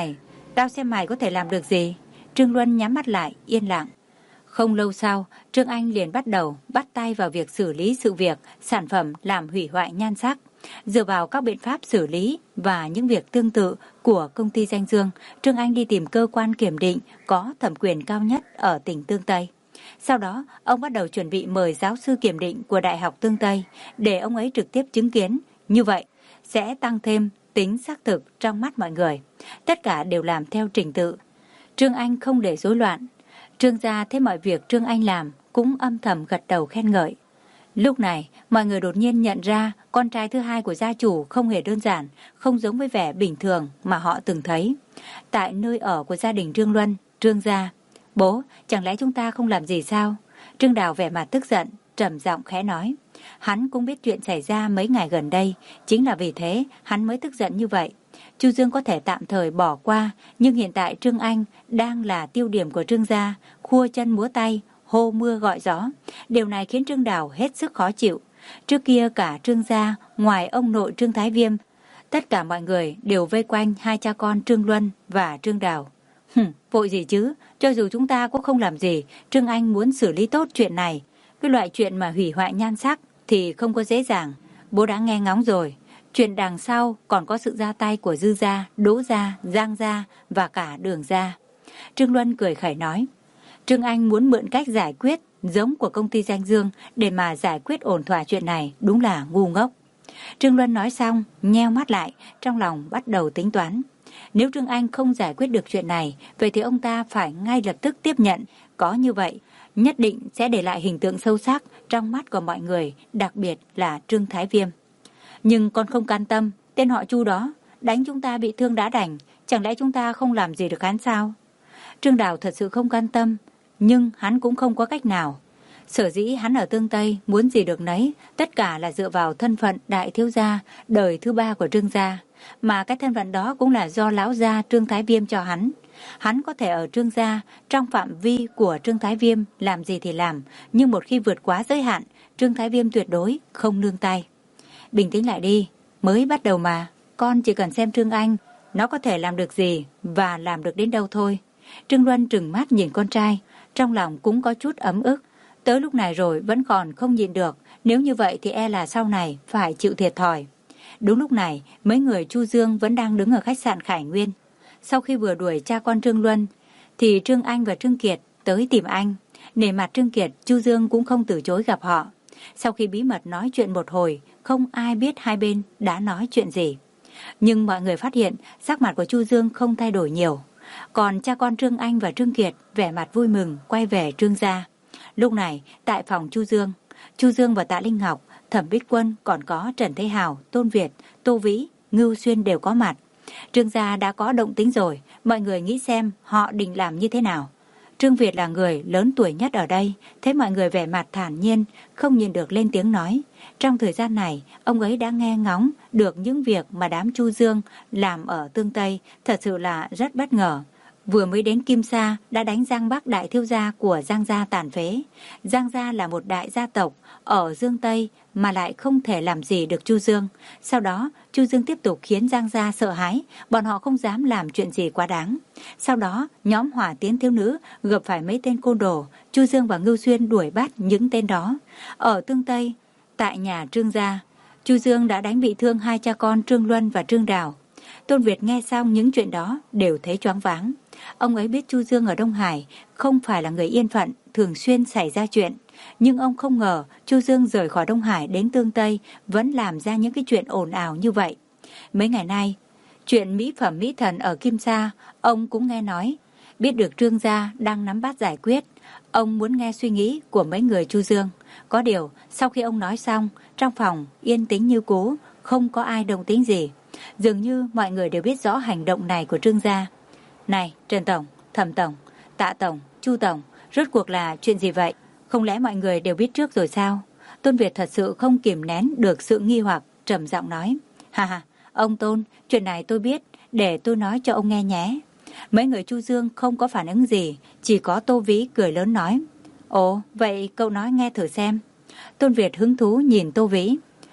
Tao xem mày có thể làm được gì. Trương Luân nhắm mắt lại, yên lặng. Không lâu sau, Trương Anh liền bắt đầu bắt tay vào việc xử lý sự việc sản phẩm làm hủy hoại nhan sắc. Dựa vào các biện pháp xử lý và những việc tương tự của công ty Danh Dương, Trương Anh đi tìm cơ quan kiểm định có thẩm quyền cao nhất ở tỉnh Tương Tây. Sau đó, ông bắt đầu chuẩn bị mời giáo sư kiểm định của Đại học Tương Tây để ông ấy trực tiếp chứng kiến. Như vậy, sẽ tăng thêm tính xác thực trong mắt mọi người. Tất cả đều làm theo trình tự. Trương Anh không để rối loạn. Trương gia thấy mọi việc Trương Anh làm cũng âm thầm gật đầu khen ngợi. Lúc này, mọi người đột nhiên nhận ra con trai thứ hai của gia chủ không hề đơn giản, không giống với vẻ bình thường mà họ từng thấy. Tại nơi ở của gia đình Trương Luân, Trương gia, bố, chẳng lẽ chúng ta không làm gì sao? Trương Đào vẻ mặt tức giận, trầm giọng khẽ nói. Hắn cũng biết chuyện xảy ra mấy ngày gần đây, chính là vì thế hắn mới tức giận như vậy. Chu Dương có thể tạm thời bỏ qua, nhưng hiện tại Trương Anh đang là tiêu điểm của Trương gia, khua chân múa tay, hô mưa gọi gió. Điều này khiến Trương Đào hết sức khó chịu. Trước kia cả Trương gia, ngoài ông nội Trương Thái Viêm, tất cả mọi người đều vây quanh hai cha con Trương Luân và Trương Đào. Hừm, vội gì chứ, cho dù chúng ta cũng không làm gì, Trương Anh muốn xử lý tốt chuyện này. Cái loại chuyện mà hủy hoại nhan sắc thì không có dễ dàng. Bố đã nghe ngóng rồi. Chuyện đằng sau còn có sự ra tay của Dư gia, Đỗ gia, Giang gia và cả Đường gia. Trương Luân cười khẩy nói. Trương Anh muốn mượn cách giải quyết giống của công ty Danh Dương để mà giải quyết ổn thỏa chuyện này, đúng là ngu ngốc. Trương Luân nói xong, nheo mắt lại, trong lòng bắt đầu tính toán. Nếu Trương Anh không giải quyết được chuyện này, vậy thì ông ta phải ngay lập tức tiếp nhận. Có như vậy, nhất định sẽ để lại hình tượng sâu sắc trong mắt của mọi người, đặc biệt là Trương Thái Viêm. Nhưng con không can tâm, tên họ Chu đó, đánh chúng ta bị thương đã đành, chẳng lẽ chúng ta không làm gì được hắn sao? Trương Đào thật sự không can tâm, nhưng hắn cũng không có cách nào. Sở dĩ hắn ở Tương Tây muốn gì được nấy, tất cả là dựa vào thân phận đại thiếu gia, đời thứ ba của Trương gia. Mà cái thân phận đó cũng là do lão gia Trương Thái Viêm cho hắn. Hắn có thể ở Trương gia, trong phạm vi của Trương Thái Viêm làm gì thì làm, nhưng một khi vượt quá giới hạn, Trương Thái Viêm tuyệt đối không nương tay. Bình tĩnh lại đi, mới bắt đầu mà, con chỉ cần xem Trương Anh, nó có thể làm được gì và làm được đến đâu thôi. Trương Luân trừng mắt nhìn con trai, trong lòng cũng có chút ấm ức. Tới lúc này rồi vẫn còn không nhịn được, nếu như vậy thì e là sau này phải chịu thiệt thòi. Đúng lúc này, mấy người Chu Dương vẫn đang đứng ở khách sạn Khải Nguyên. Sau khi vừa đuổi cha con Trương Luân, thì Trương Anh và Trương Kiệt tới tìm anh. Nể mặt Trương Kiệt, Chu Dương cũng không từ chối gặp họ. Sau khi bí mật nói chuyện một hồi, không ai biết hai bên đã nói chuyện gì. Nhưng mọi người phát hiện sắc mặt của Chu Dương không thay đổi nhiều. Còn cha con Trương Anh và Trương Kiệt vẻ mặt vui mừng quay về Trương gia. Lúc này, tại phòng Chu Dương, Chu Dương và Tạ Linh Ngọc, Thẩm Bích Quân, còn có Trần Thế Hào, Tôn Việt, Tô Vĩ, Ngưu Xuyên đều có mặt. Trương gia đã có động tĩnh rồi, mọi người nghĩ xem họ định làm như thế nào. Trương Việt là người lớn tuổi nhất ở đây, thấy mọi người vẻ mặt thản nhiên, không nhìn được lên tiếng nói. Trong thời gian này, ông ấy đã nghe ngóng được những việc mà đám Chu Dương làm ở Tương Tây, thật sự là rất bất ngờ. Vừa mới đến Kim Sa đã đánh Giang Bắc đại thiếu gia của Giang gia tàn phế. Giang gia là một đại gia tộc ở Dương Tây mà lại không thể làm gì được Chu Dương. Sau đó, Chu Dương tiếp tục khiến Giang gia sợ hãi, bọn họ không dám làm chuyện gì quá đáng. Sau đó, nhóm Hỏa Tiến thiếu nữ gặp phải mấy tên côn đồ, Chu Dương và Ngưu Xuyên đuổi bắt những tên đó. Ở Tương Tây, tại nhà Trương gia, Chu Dương đã đánh bị thương hai cha con Trương Luân và Trương Đào. Tôn Việt nghe xong những chuyện đó đều thấy choáng váng. Ông ấy biết Chu Dương ở Đông Hải không phải là người yên phận, thường xuyên xảy ra chuyện. Nhưng ông không ngờ Chu Dương rời khỏi Đông Hải đến Tương Tây vẫn làm ra những cái chuyện ồn ào như vậy. Mấy ngày nay, chuyện mỹ phẩm mỹ thần ở Kim Sa, ông cũng nghe nói. Biết được Trương gia đang nắm bắt giải quyết, ông muốn nghe suy nghĩ của mấy người Chu Dương. Có điều, sau khi ông nói xong, trong phòng yên tĩnh như cũ, không có ai động tĩnh gì. Dường như mọi người đều biết rõ hành động này của Trương gia. Này, Trần Tổng, Thẩm Tổng, Tạ Tổng, Chu Tổng, rốt cuộc là chuyện gì vậy? Không lẽ mọi người đều biết trước rồi sao? Tôn Việt thật sự không kìm nén được sự nghi hoặc, trầm giọng nói. Ha ha, ông Tôn, chuyện này tôi biết, để tôi nói cho ông nghe nhé. Mấy người Chu Dương không có phản ứng gì, chỉ có Tô Vĩ cười lớn nói. Ồ, vậy cậu nói nghe thử xem. Tôn Việt hứng thú nhìn Tô Vĩ.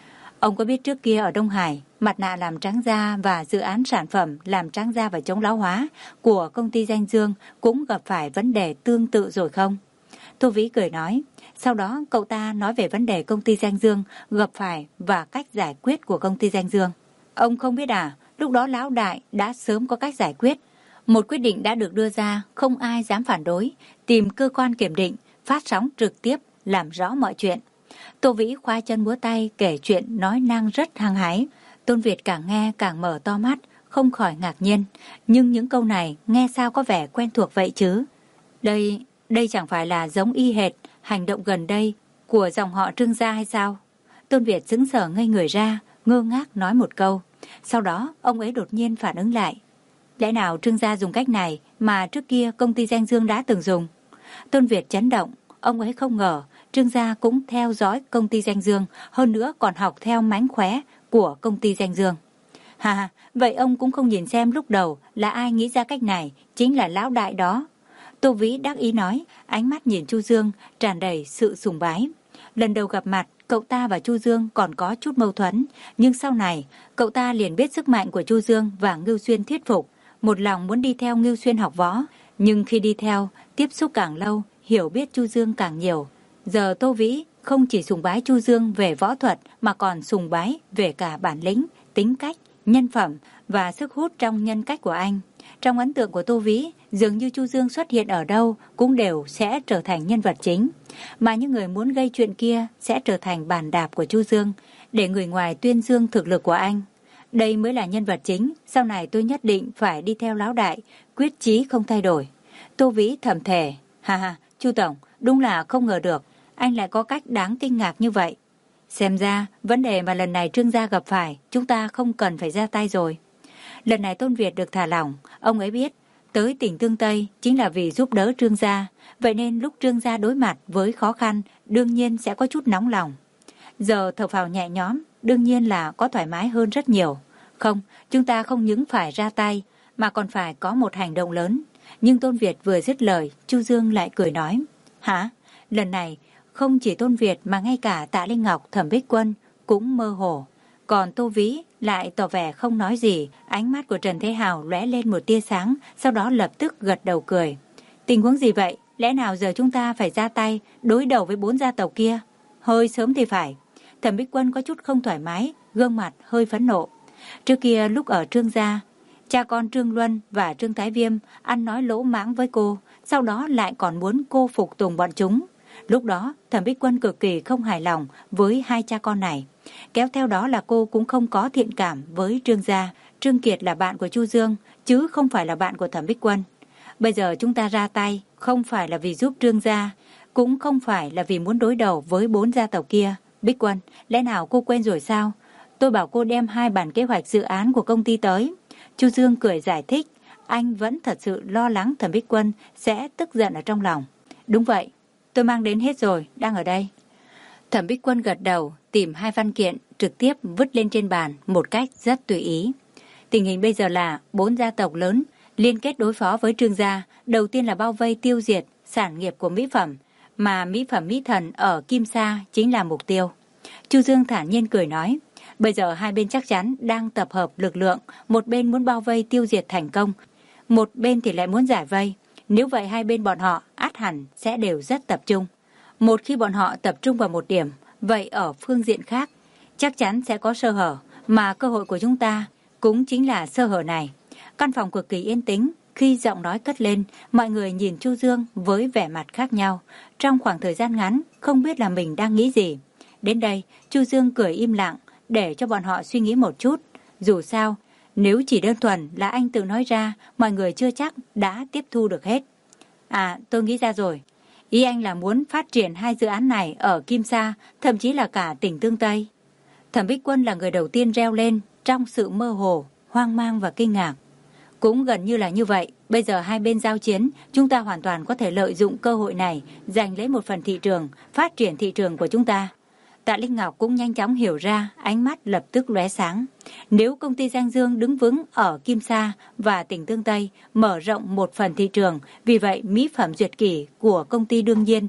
Ông có biết trước kia ở Đông Hải, mặt nạ làm trắng da và dự án sản phẩm làm trắng da và chống lão hóa của công ty Danh Dương cũng gặp phải vấn đề tương tự rồi không? Tô Vĩ cười nói. Sau đó cậu ta nói về vấn đề công ty Danh Dương gặp phải và cách giải quyết của công ty Danh Dương. Ông không biết à, lúc đó lão đại đã sớm có cách giải quyết. Một quyết định đã được đưa ra, không ai dám phản đối, tìm cơ quan kiểm định, phát sóng trực tiếp, làm rõ mọi chuyện. Tô Vĩ khoa chân múa tay kể chuyện nói năng rất hăng hái. Tôn Việt càng nghe càng mở to mắt, không khỏi ngạc nhiên. Nhưng những câu này nghe sao có vẻ quen thuộc vậy chứ? Đây, đây chẳng phải là giống y hệt hành động gần đây của dòng họ Trương gia hay sao? Tôn Việt sững sờ ngây người ra, ngơ ngác nói một câu. Sau đó ông ấy đột nhiên phản ứng lại. Lẽ nào Trương gia dùng cách này mà trước kia công ty Danh Dương đã từng dùng? Tôn Việt chấn động, ông ấy không ngờ Trương gia cũng theo dõi công ty Danh Dương, hơn nữa còn học theo mánh khóe của công ty Danh Dương. Hà, vậy ông cũng không nhìn xem lúc đầu là ai nghĩ ra cách này, chính là lão đại đó. Tô Vĩ đắc ý nói, ánh mắt nhìn Chu Dương tràn đầy sự sùng bái. Lần đầu gặp mặt, cậu ta và Chu Dương còn có chút mâu thuẫn, nhưng sau này cậu ta liền biết sức mạnh của Chu Dương và Ngưu Xuyên thuyết phục, một lòng muốn đi theo Ngưu Xuyên học võ. Nhưng khi đi theo, tiếp xúc càng lâu, hiểu biết Chu Dương càng nhiều. Giờ Tô Vĩ không chỉ sùng bái Chu Dương về võ thuật mà còn sùng bái về cả bản lĩnh, tính cách, nhân phẩm và sức hút trong nhân cách của anh. Trong ấn tượng của Tô Vĩ, dường như Chu Dương xuất hiện ở đâu cũng đều sẽ trở thành nhân vật chính. Mà những người muốn gây chuyện kia sẽ trở thành bàn đạp của Chu Dương, để người ngoài tuyên dương thực lực của anh. Đây mới là nhân vật chính, sau này tôi nhất định phải đi theo lão đại, quyết chí không thay đổi. Tô Vĩ thầm thề, ha ha, Chu Tổng, đúng là không ngờ được, anh lại có cách đáng kinh ngạc như vậy. Xem ra, vấn đề mà lần này Trương gia gặp phải, chúng ta không cần phải ra tay rồi. Lần này Tôn Việt được thả lỏng, ông ấy biết, tới tỉnh Tương Tây chính là vì giúp đỡ Trương gia, vậy nên lúc Trương gia đối mặt với khó khăn, đương nhiên sẽ có chút nóng lòng. Giờ thở phào nhẹ nhõm, đương nhiên là có thoải mái hơn rất nhiều. Không, chúng ta không những phải ra tay, mà còn phải có một hành động lớn. Nhưng Tôn Việt vừa dứt lời, Chu Dương lại cười nói, hả? Lần này, không chỉ Tôn Việt mà ngay cả Tạ Linh Ngọc, Thẩm Bích Quân cũng mơ hồ. Còn Tô Vĩ lại tỏ vẻ không nói gì, ánh mắt của Trần Thế Hào lóe lên một tia sáng, sau đó lập tức gật đầu cười. Tình huống gì vậy? Lẽ nào giờ chúng ta phải ra tay đối đầu với bốn gia tộc kia? Hơi sớm thì phải. Thẩm Bích Quân có chút không thoải mái, gương mặt hơi phẫn nộ. Trước kia lúc ở Trương gia, cha con Trương Luân và Trương Thái Viêm ăn nói lỗ mãng với cô, sau đó lại còn muốn cô phục tùng bọn chúng. Lúc đó, Thẩm Bích Quân cực kỳ không hài lòng với hai cha con này. Kéo theo đó là cô cũng không có thiện cảm với Trương gia. Trương Kiệt là bạn của Chu Dương, chứ không phải là bạn của Thẩm Bích Quân. Bây giờ chúng ta ra tay, không phải là vì giúp Trương gia, cũng không phải là vì muốn đối đầu với bốn gia tộc kia. Bích Quân, lẽ nào cô quên rồi sao? Tôi bảo cô đem hai bản kế hoạch dự án của công ty tới. Chu Dương cười giải thích, anh vẫn thật sự lo lắng Thẩm Bích Quân sẽ tức giận ở trong lòng. Đúng vậy, tôi mang đến hết rồi, đang ở đây. Thẩm Bích Quân gật đầu, tìm hai văn kiện, trực tiếp vứt lên trên bàn một cách rất tùy ý. Tình hình bây giờ là bốn gia tộc lớn liên kết đối phó với Trương gia. Đầu tiên là bao vây tiêu diệt sản nghiệp của mỹ phẩm, mà mỹ phẩm Mỹ Thần ở Kim Sa chính là mục tiêu. Chu Dương thản nhiên cười nói, bây giờ hai bên chắc chắn đang tập hợp lực lượng, một bên muốn bao vây tiêu diệt thành công, một bên thì lại muốn giải vây. Nếu vậy hai bên bọn họ ắt hẳn sẽ đều rất tập trung. Một khi bọn họ tập trung vào một điểm, vậy ở phương diện khác chắc chắn sẽ có sơ hở, mà cơ hội của chúng ta cũng chính là sơ hở này. Căn phòng cực kỳ yên tĩnh, khi giọng nói cất lên, mọi người nhìn Chu Dương với vẻ mặt khác nhau. Trong khoảng thời gian ngắn, không biết là mình đang nghĩ gì. Đến đây, Chu Dương cười im lặng, để cho bọn họ suy nghĩ một chút. Dù sao, nếu chỉ đơn thuần là anh tự nói ra, mọi người chưa chắc đã tiếp thu được hết. À, tôi nghĩ ra rồi. Ý anh là muốn phát triển hai dự án này ở Kim Sa, thậm chí là cả tỉnh Tương Tây. Thẩm Bích Quân là người đầu tiên reo lên trong sự mơ hồ, hoang mang và kinh ngạc. Cũng gần như là như vậy, bây giờ hai bên giao chiến, chúng ta hoàn toàn có thể lợi dụng cơ hội này, giành lấy một phần thị trường, phát triển thị trường của chúng ta. Tạ Linh Ngọc cũng nhanh chóng hiểu ra, ánh mắt lập tức lóe sáng. Nếu công ty Danh Dương đứng vững ở Kim Sa và tỉnh Tương Tây, mở rộng một phần thị trường, vì vậy mỹ phẩm duyệt kỷ của công ty đương nhiên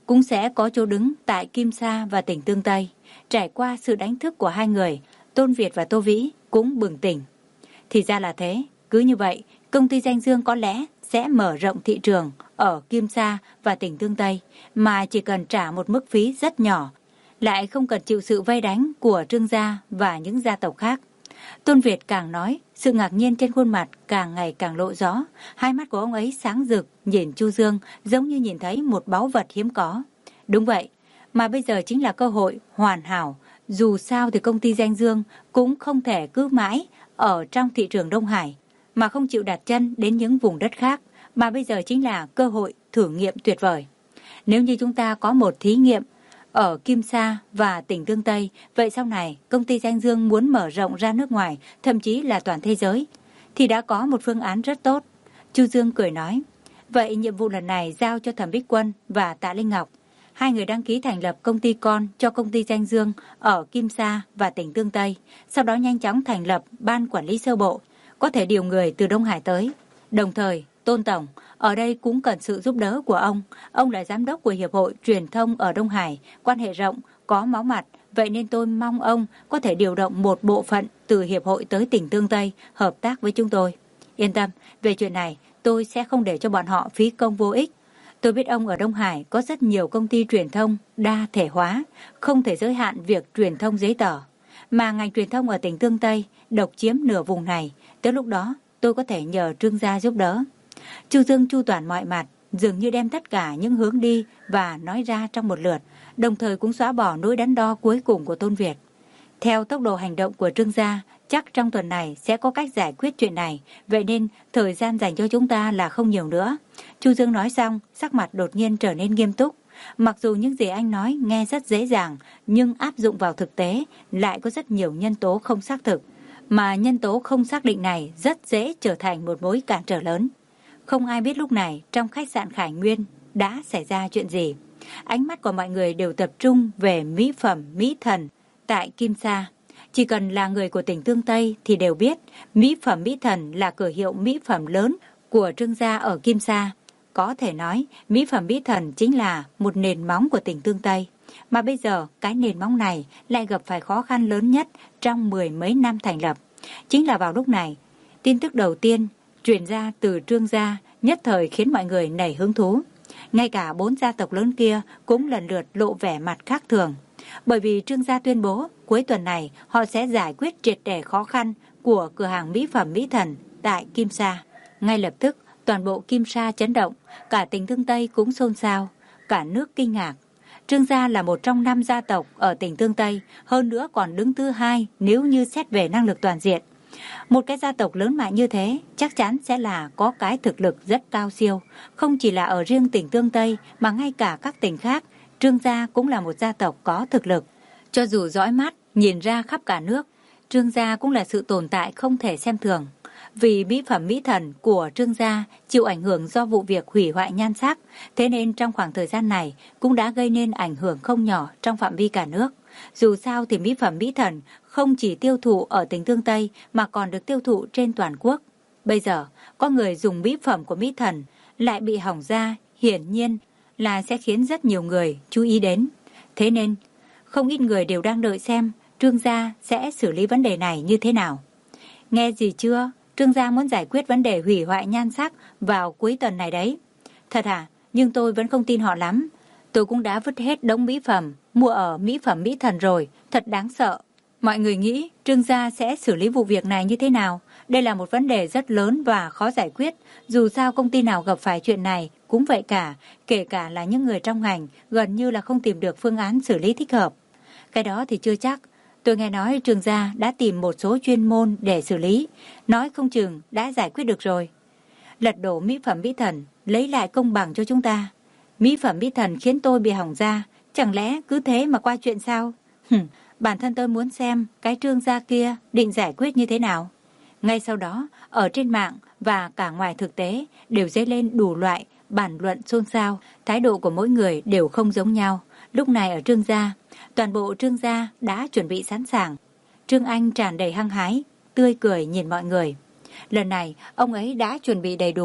cũng sẽ có chỗ đứng tại Kim Sa và tỉnh Tương Tây. Trải qua sự đánh thức của hai người, Tôn Việt và Tô Vĩ cũng bừng tỉnh. Thì ra là thế, cứ như vậy, công ty Danh Dương có lẽ sẽ mở rộng thị trường ở Kim Sa và tỉnh Tương Tây, mà chỉ cần trả một mức phí rất nhỏ, lại không cần chịu sự vây đánh của Trương gia và những gia tộc khác. Tôn Việt càng nói, sự ngạc nhiên trên khuôn mặt càng ngày càng lộ rõ. Hai mắt của ông ấy sáng rực, nhìn Chu Dương giống như nhìn thấy một báu vật hiếm có. Đúng vậy, mà bây giờ chính là cơ hội hoàn hảo. Dù sao thì công ty Danh Dương cũng không thể cứ mãi ở trong thị trường Đông Hải, mà không chịu đặt chân đến những vùng đất khác, mà bây giờ chính là cơ hội thử nghiệm tuyệt vời. Nếu như chúng ta có một thí nghiệm ở Kim Sa và tỉnh Tương Tây, vậy sau này công ty Danh Dương muốn mở rộng ra nước ngoài, thậm chí là toàn thế giới, thì đã có một phương án rất tốt. Chu Dương cười nói, vậy nhiệm vụ lần này giao cho Thẩm Bích Quân và Tạ Linh Ngọc. Hai người đăng ký thành lập công ty con cho công ty Danh Dương ở Kim Sa và tỉnh Tương Tây, sau đó nhanh chóng thành lập ban quản lý sơ bộ, có thể điều người từ Đông Hải tới. Đồng thời, Tôn Tổng, ở đây cũng cần sự giúp đỡ của ông. Ông là giám đốc của Hiệp hội Truyền thông ở Đông Hải, quan hệ rộng, có máu mặt. Vậy nên tôi mong ông có thể điều động một bộ phận từ Hiệp hội tới tỉnh Tương Tây hợp tác với chúng tôi. Yên tâm, về chuyện này tôi sẽ không để cho bọn họ phí công vô ích. Tôi biết ông ở Đông Hải có rất nhiều công ty truyền thông đa thể hóa, không thể giới hạn việc truyền thông giấy tờ. Mà ngành truyền thông ở tỉnh Tương Tây độc chiếm nửa vùng này, tới lúc đó tôi có thể nhờ Trương gia giúp đỡ. Chu Dương chu toàn mọi mặt, dường như đem tất cả những hướng đi và nói ra trong một lượt, đồng thời cũng xóa bỏ nỗi đắn đo cuối cùng của Tôn Việt. Theo tốc độ hành động của Trương gia, chắc trong tuần này sẽ có cách giải quyết chuyện này, vậy nên thời gian dành cho chúng ta là không nhiều nữa. Chu Dương nói xong, sắc mặt đột nhiên trở nên nghiêm túc. Mặc dù những gì anh nói nghe rất dễ dàng, nhưng áp dụng vào thực tế lại có rất nhiều nhân tố không xác thực. Mà nhân tố không xác định này rất dễ trở thành một mối cản trở lớn. Không ai biết lúc này trong khách sạn Khải Nguyên đã xảy ra chuyện gì. Ánh mắt của mọi người đều tập trung về mỹ phẩm Mỹ Thần tại Kim Sa. Chỉ cần là người của tỉnh Tương Tây thì đều biết mỹ phẩm Mỹ Thần là cửa hiệu mỹ phẩm lớn của Trương gia ở Kim Sa. Có thể nói mỹ phẩm Mỹ Thần chính là một nền móng của tỉnh Tương Tây. Mà bây giờ cái nền móng này lại gặp phải khó khăn lớn nhất trong mười mấy năm thành lập. Chính là vào lúc này, tin tức đầu tiên truyền ra từ Trương gia nhất thời khiến mọi người nảy hứng thú. Ngay cả bốn gia tộc lớn kia cũng lần lượt lộ vẻ mặt khác thường. Bởi vì Trương gia tuyên bố cuối tuần này họ sẽ giải quyết triệt để khó khăn của cửa hàng mỹ phẩm Mỹ Thần tại Kim Sa. Ngay lập tức toàn bộ Kim Sa chấn động, cả tỉnh Tương Tây cũng xôn xao, cả nước kinh ngạc. Trương gia là một trong năm gia tộc ở tỉnh Tương Tây, hơn nữa còn đứng thứ hai nếu như xét về năng lực toàn diện. Một cái gia tộc lớn mạnh như thế chắc chắn sẽ là có cái thực lực rất cao siêu, không chỉ là ở riêng tỉnh Tương Tây mà ngay cả các tỉnh khác. Trương gia cũng là một gia tộc có thực lực. Cho dù dõi mắt nhìn ra khắp cả nước, Trương gia cũng là sự tồn tại không thể xem thường. Vì mỹ phẩm Mỹ Thần của Trương gia chịu ảnh hưởng do vụ việc hủy hoại nhan sắc, thế nên trong khoảng thời gian này cũng đã gây nên ảnh hưởng không nhỏ trong phạm vi cả nước. Dù sao thì mỹ phẩm Mỹ Thần không chỉ tiêu thụ ở tỉnh Tương Tây mà còn được tiêu thụ trên toàn quốc. Bây giờ có người dùng mỹ phẩm của Mỹ Thần lại bị hỏng da, hiển nhiên là sẽ khiến rất nhiều người chú ý đến. Thế nên không ít người đều đang đợi xem Trương gia sẽ xử lý vấn đề này như thế nào. Nghe gì chưa? Trương gia muốn giải quyết vấn đề hủy hoại nhan sắc vào cuối tuần này đấy. Thật à? Nhưng tôi vẫn không tin họ lắm. Tôi cũng đã vứt hết đống mỹ phẩm mua ở mỹ phẩm Mỹ Thần rồi. Thật đáng sợ. Mọi người nghĩ Trương gia sẽ xử lý vụ việc này như thế nào? Đây là một vấn đề rất lớn và khó giải quyết. Dù sao công ty nào gặp phải chuyện này cũng vậy cả. Kể cả là những người trong ngành gần như là không tìm được phương án xử lý thích hợp. Cái đó thì chưa chắc. Tôi nghe nói Trương gia đã tìm một số chuyên môn để xử lý. Nói không chừng đã giải quyết được rồi. Lật đổ mỹ phẩm Mỹ Thần, lấy lại công bằng cho chúng ta. Mỹ phẩm Mỹ Thần khiến tôi bị hỏng da, chẳng lẽ cứ thế mà qua chuyện sao? Hừm, bản thân tôi muốn xem cái Trương gia kia định giải quyết như thế nào. Ngay sau đó, ở trên mạng và cả ngoài thực tế đều dấy lên đủ loại bàn luận xôn xao. Thái độ của mỗi người đều không giống nhau. Lúc này ở Trương gia, toàn bộ Trương gia đã chuẩn bị sẵn sàng. Trương Anh tràn đầy hăng hái, tươi cười nhìn mọi người. Lần này, ông ấy đã chuẩn bị đầy đủ.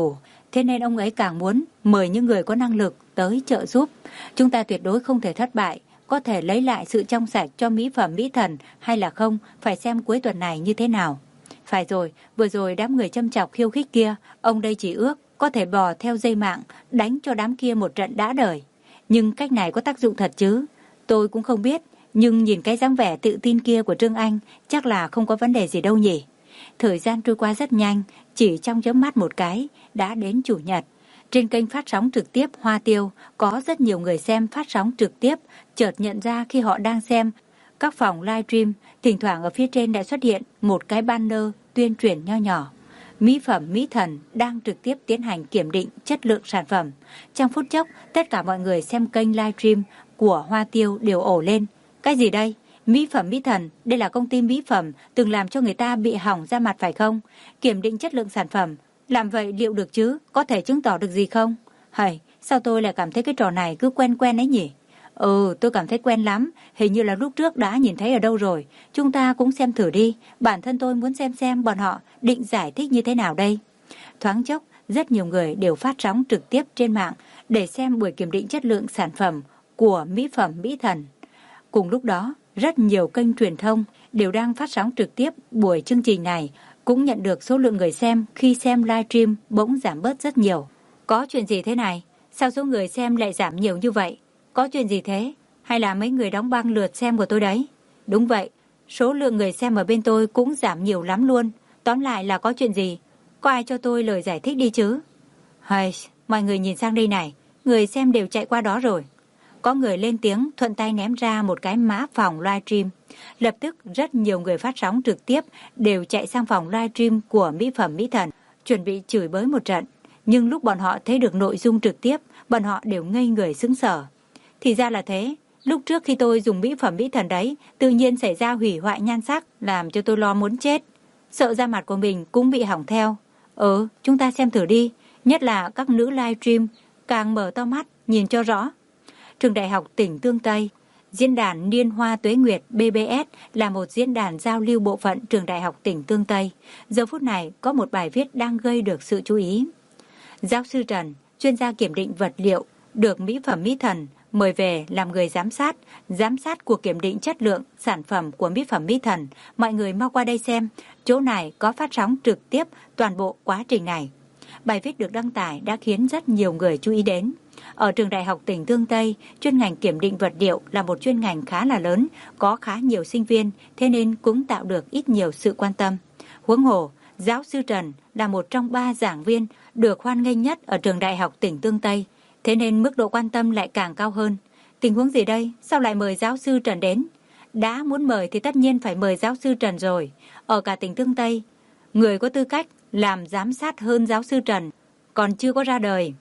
thế nên ông ấy càng muốn mời những người có năng lực tới trợ giúp. Chúng ta tuyệt đối không thể thất bại, có thể lấy lại sự trong sạch cho mỹ phẩm mỹ thần hay là không, phải xem cuối tuần này như thế nào. Phải rồi, vừa rồi đám người châm chọc khiêu khích kia, ông đây chỉ ước có thể bò theo dây mạng, đánh cho đám kia một trận đã đời. Nhưng cách này có tác dụng thật chứ? Tôi cũng không biết, nhưng nhìn cái dáng vẻ tự tin kia của Trương Anh, chắc là không có vấn đề gì đâu nhỉ. Thời gian trôi qua rất nhanh, chỉ trong chớp mắt một cái, đã đến Chủ nhật. Trên kênh phát sóng trực tiếp Hoa Tiêu, có rất nhiều người xem phát sóng trực tiếp, chợt nhận ra khi họ đang xem các phòng livestream, thỉnh thoảng ở phía trên đã xuất hiện một cái banner tuyên truyền nho nhỏ. Mỹ phẩm mỹ thần đang trực tiếp tiến hành kiểm định chất lượng sản phẩm. Trong phút chốc, tất cả mọi người xem kênh livestream của Hoa Tiêu đều ồ lên. Cái gì đây? Mỹ phẩm mỹ thần, đây là công ty mỹ phẩm từng làm cho người ta bị hỏng da mặt phải không? Kiểm định chất lượng sản phẩm, làm vậy liệu được chứ? Có thể chứng tỏ được gì không? Hầy, sao tôi lại cảm thấy cái trò này cứ quen quen ấy nhỉ? Ừ, tôi cảm thấy quen lắm, hình như là lúc trước đã nhìn thấy ở đâu rồi. Chúng ta cũng xem thử đi, bản thân tôi muốn xem xem bọn họ định giải thích như thế nào đây. Thoáng chốc, rất nhiều người đều phát sóng trực tiếp trên mạng để xem buổi kiểm định chất lượng sản phẩm của mỹ phẩm mỹ thần. Cùng lúc đó, rất nhiều kênh truyền thông đều đang phát sóng trực tiếp buổi chương trình này, cũng nhận được số lượng người xem khi xem livestream bỗng giảm bớt rất nhiều. Có chuyện gì thế này? Sao số người xem lại giảm nhiều như vậy? Có chuyện gì thế? Hay là mấy người đóng băng lượt xem của tôi đấy? Đúng vậy, số lượng người xem ở bên tôi cũng giảm nhiều lắm luôn. Tóm lại là có chuyện gì? Có ai cho tôi lời giải thích đi chứ? Hay, mọi người nhìn sang đây này, người xem đều chạy qua đó rồi. Có người lên tiếng thuận tay ném ra một cái mã phòng livestream. Lập tức rất nhiều người phát sóng trực tiếp đều chạy sang phòng livestream của mỹ phẩm mỹ thần, chuẩn bị chửi bới một trận. Nhưng lúc bọn họ thấy được nội dung trực tiếp, bọn họ đều ngây người sững sờ. Thì ra là thế, lúc trước khi tôi dùng mỹ phẩm mỹ thần đấy, tự nhiên xảy ra hủy hoại nhan sắc, làm cho tôi lo muốn chết. Sợ da mặt của mình cũng bị hỏng theo. Ừ, chúng ta xem thử đi, nhất là các nữ livestream, càng mở to mắt, nhìn cho rõ. Trường Đại học tỉnh Tương Tây, Diễn đàn Niên Hoa Tuế Nguyệt B B S là một diễn đàn giao lưu bộ phận Trường Đại học tỉnh Tương Tây. Giờ phút này có một bài viết đang gây được sự chú ý. Giáo sư Trần, chuyên gia kiểm định vật liệu, được mỹ phẩm mỹ thần mời về làm người giám sát, giám sát cuộc kiểm định chất lượng sản phẩm của mỹ phẩm mỹ thần. Mọi người mau qua đây xem, chỗ này có phát sóng trực tiếp toàn bộ quá trình này. Bài viết được đăng tải đã khiến rất nhiều người chú ý đến. Ở Trường Đại học tỉnh Tương Tây, chuyên ngành kiểm định vật liệu là một chuyên ngành khá là lớn, có khá nhiều sinh viên, thế nên cũng tạo được ít nhiều sự quan tâm. Huống hồ, giáo sư Trần là một trong ba giảng viên được hoan nghênh nhất ở Trường Đại học tỉnh Tương Tây, thế nên mức độ quan tâm lại càng cao hơn. Tình huống gì đây? Sao lại mời giáo sư Trần đến? Đã muốn mời thì tất nhiên phải mời giáo sư Trần rồi. Ở cả tỉnh Tương Tây, người có tư cách làm giám sát hơn giáo sư Trần còn chưa có ra đời.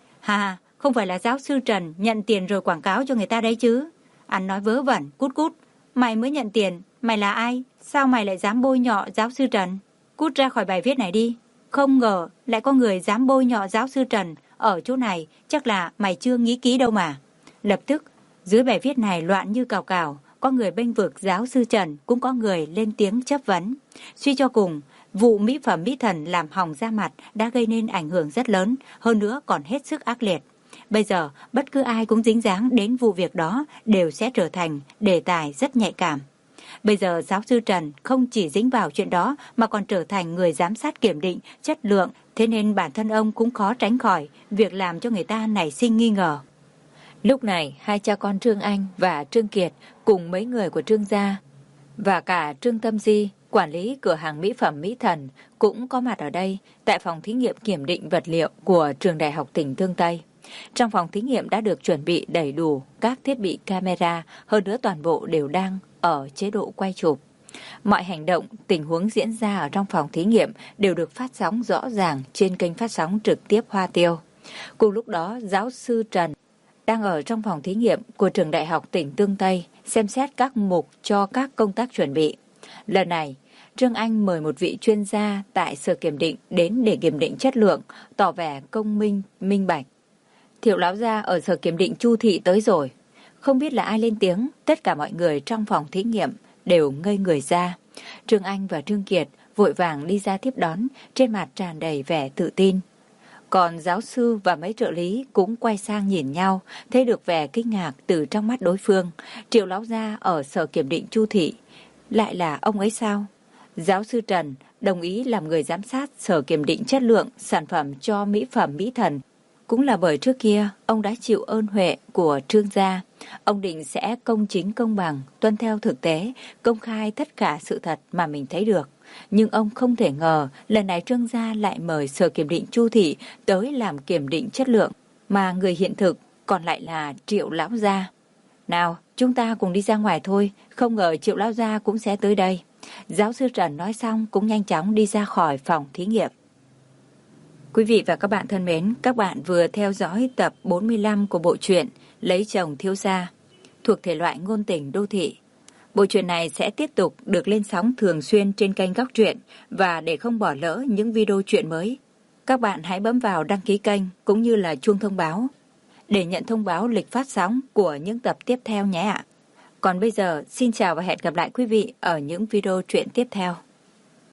Hà, không phải là giáo sư Trần nhận tiền rồi quảng cáo cho người ta đấy chứ? Anh nói vớ vẩn, cút cút. Mày mới nhận tiền, mày là ai? Sao mày lại dám bôi nhọ giáo sư Trần? Cút ra khỏi bài viết này đi. Không ngờ lại có người dám bôi nhọ giáo sư Trần ở chỗ này, chắc là mày chưa nghĩ kỹ đâu mà. Lập tức, dưới bài viết này loạn như cào cào, có người bênh vực giáo sư Trần, cũng có người lên tiếng chất vấn. Suy cho cùng, vụ mỹ phẩm mỹ thần làm hỏng da mặt đã gây nên ảnh hưởng rất lớn, hơn nữa còn hết sức ác liệt. Bây giờ, bất cứ ai cũng dính dáng đến vụ việc đó đều sẽ trở thành đề tài rất nhạy cảm. Bây giờ giáo sư Trần không chỉ dính vào chuyện đó mà còn trở thành người giám sát kiểm định chất lượng, thế nên bản thân ông cũng khó tránh khỏi việc làm cho người ta nảy sinh nghi ngờ. Lúc này, hai cha con Trương Anh và Trương Kiệt cùng mấy người của Trương gia và cả Trương Tâm Di, quản lý cửa hàng mỹ phẩm mỹ thần, cũng có mặt ở đây tại phòng thí nghiệm kiểm định vật liệu của Trường Đại học tỉnh Tương Tây. Trong phòng thí nghiệm đã được chuẩn bị đầy đủ các thiết bị camera, hơn nữa toàn bộ đều đang ở chế độ quay chụp. Mọi hành động, tình huống diễn ra ở trong phòng thí nghiệm đều được phát sóng rõ ràng trên kênh phát sóng trực tiếp Hoa Tiêu. Cùng lúc đó, giáo sư Trần đang ở trong phòng thí nghiệm của Trường Đại học tỉnh Tương Tây xem xét các mục cho các công tác chuẩn bị. Lần này, Trương Anh mời một vị chuyên gia tại sở kiểm định đến để kiểm định chất lượng, tỏ vẻ công minh, minh bạch. Thiệu lão gia ở sở kiểm định Chu Thị tới rồi. Không biết là ai lên tiếng, tất cả mọi người trong phòng thí nghiệm đều ngây người ra. Trương Anh và Trương Kiệt vội vàng đi ra tiếp đón, trên mặt tràn đầy vẻ tự tin. Còn giáo sư và mấy trợ lý cũng quay sang nhìn nhau, thấy được vẻ kinh ngạc từ trong mắt đối phương. Triệu lão gia ở sở kiểm định Chu thị, lại là ông ấy sao? Giáo sư Trần đồng ý làm người giám sát sở kiểm định chất lượng sản phẩm cho mỹ phẩm Mỹ Thần. Cũng là bởi trước kia ông đã chịu ơn huệ của Trương gia. Ông định sẽ công chính công bằng, tuân theo thực tế, công khai tất cả sự thật mà mình thấy được. Nhưng ông không thể ngờ lần này Trương gia lại mời sở kiểm định Chu thị tới làm kiểm định chất lượng, mà người hiện thực còn lại là Triệu lão gia. Nào, chúng ta cùng đi ra ngoài thôi, không ngờ Triệu lão gia cũng sẽ tới đây. Giáo sư Trần nói xong cũng nhanh chóng đi ra khỏi phòng thí nghiệm. Quý vị và các bạn thân mến, các bạn vừa theo dõi tập bốn mươi lăm của bộ truyện Lấy chồng thiếu gia, thuộc thể loại ngôn tình đô thị. Bộ truyện này sẽ tiếp tục được lên sóng thường xuyên trên kênh Góc Truyện, và để không bỏ lỡ những video truyện mới, các bạn hãy bấm vào đăng ký kênh cũng như là chuông thông báo để nhận thông báo lịch phát sóng của những tập tiếp theo nhé ạ. Còn bây giờ, xin chào và hẹn gặp lại quý vị ở những video truyện tiếp theo.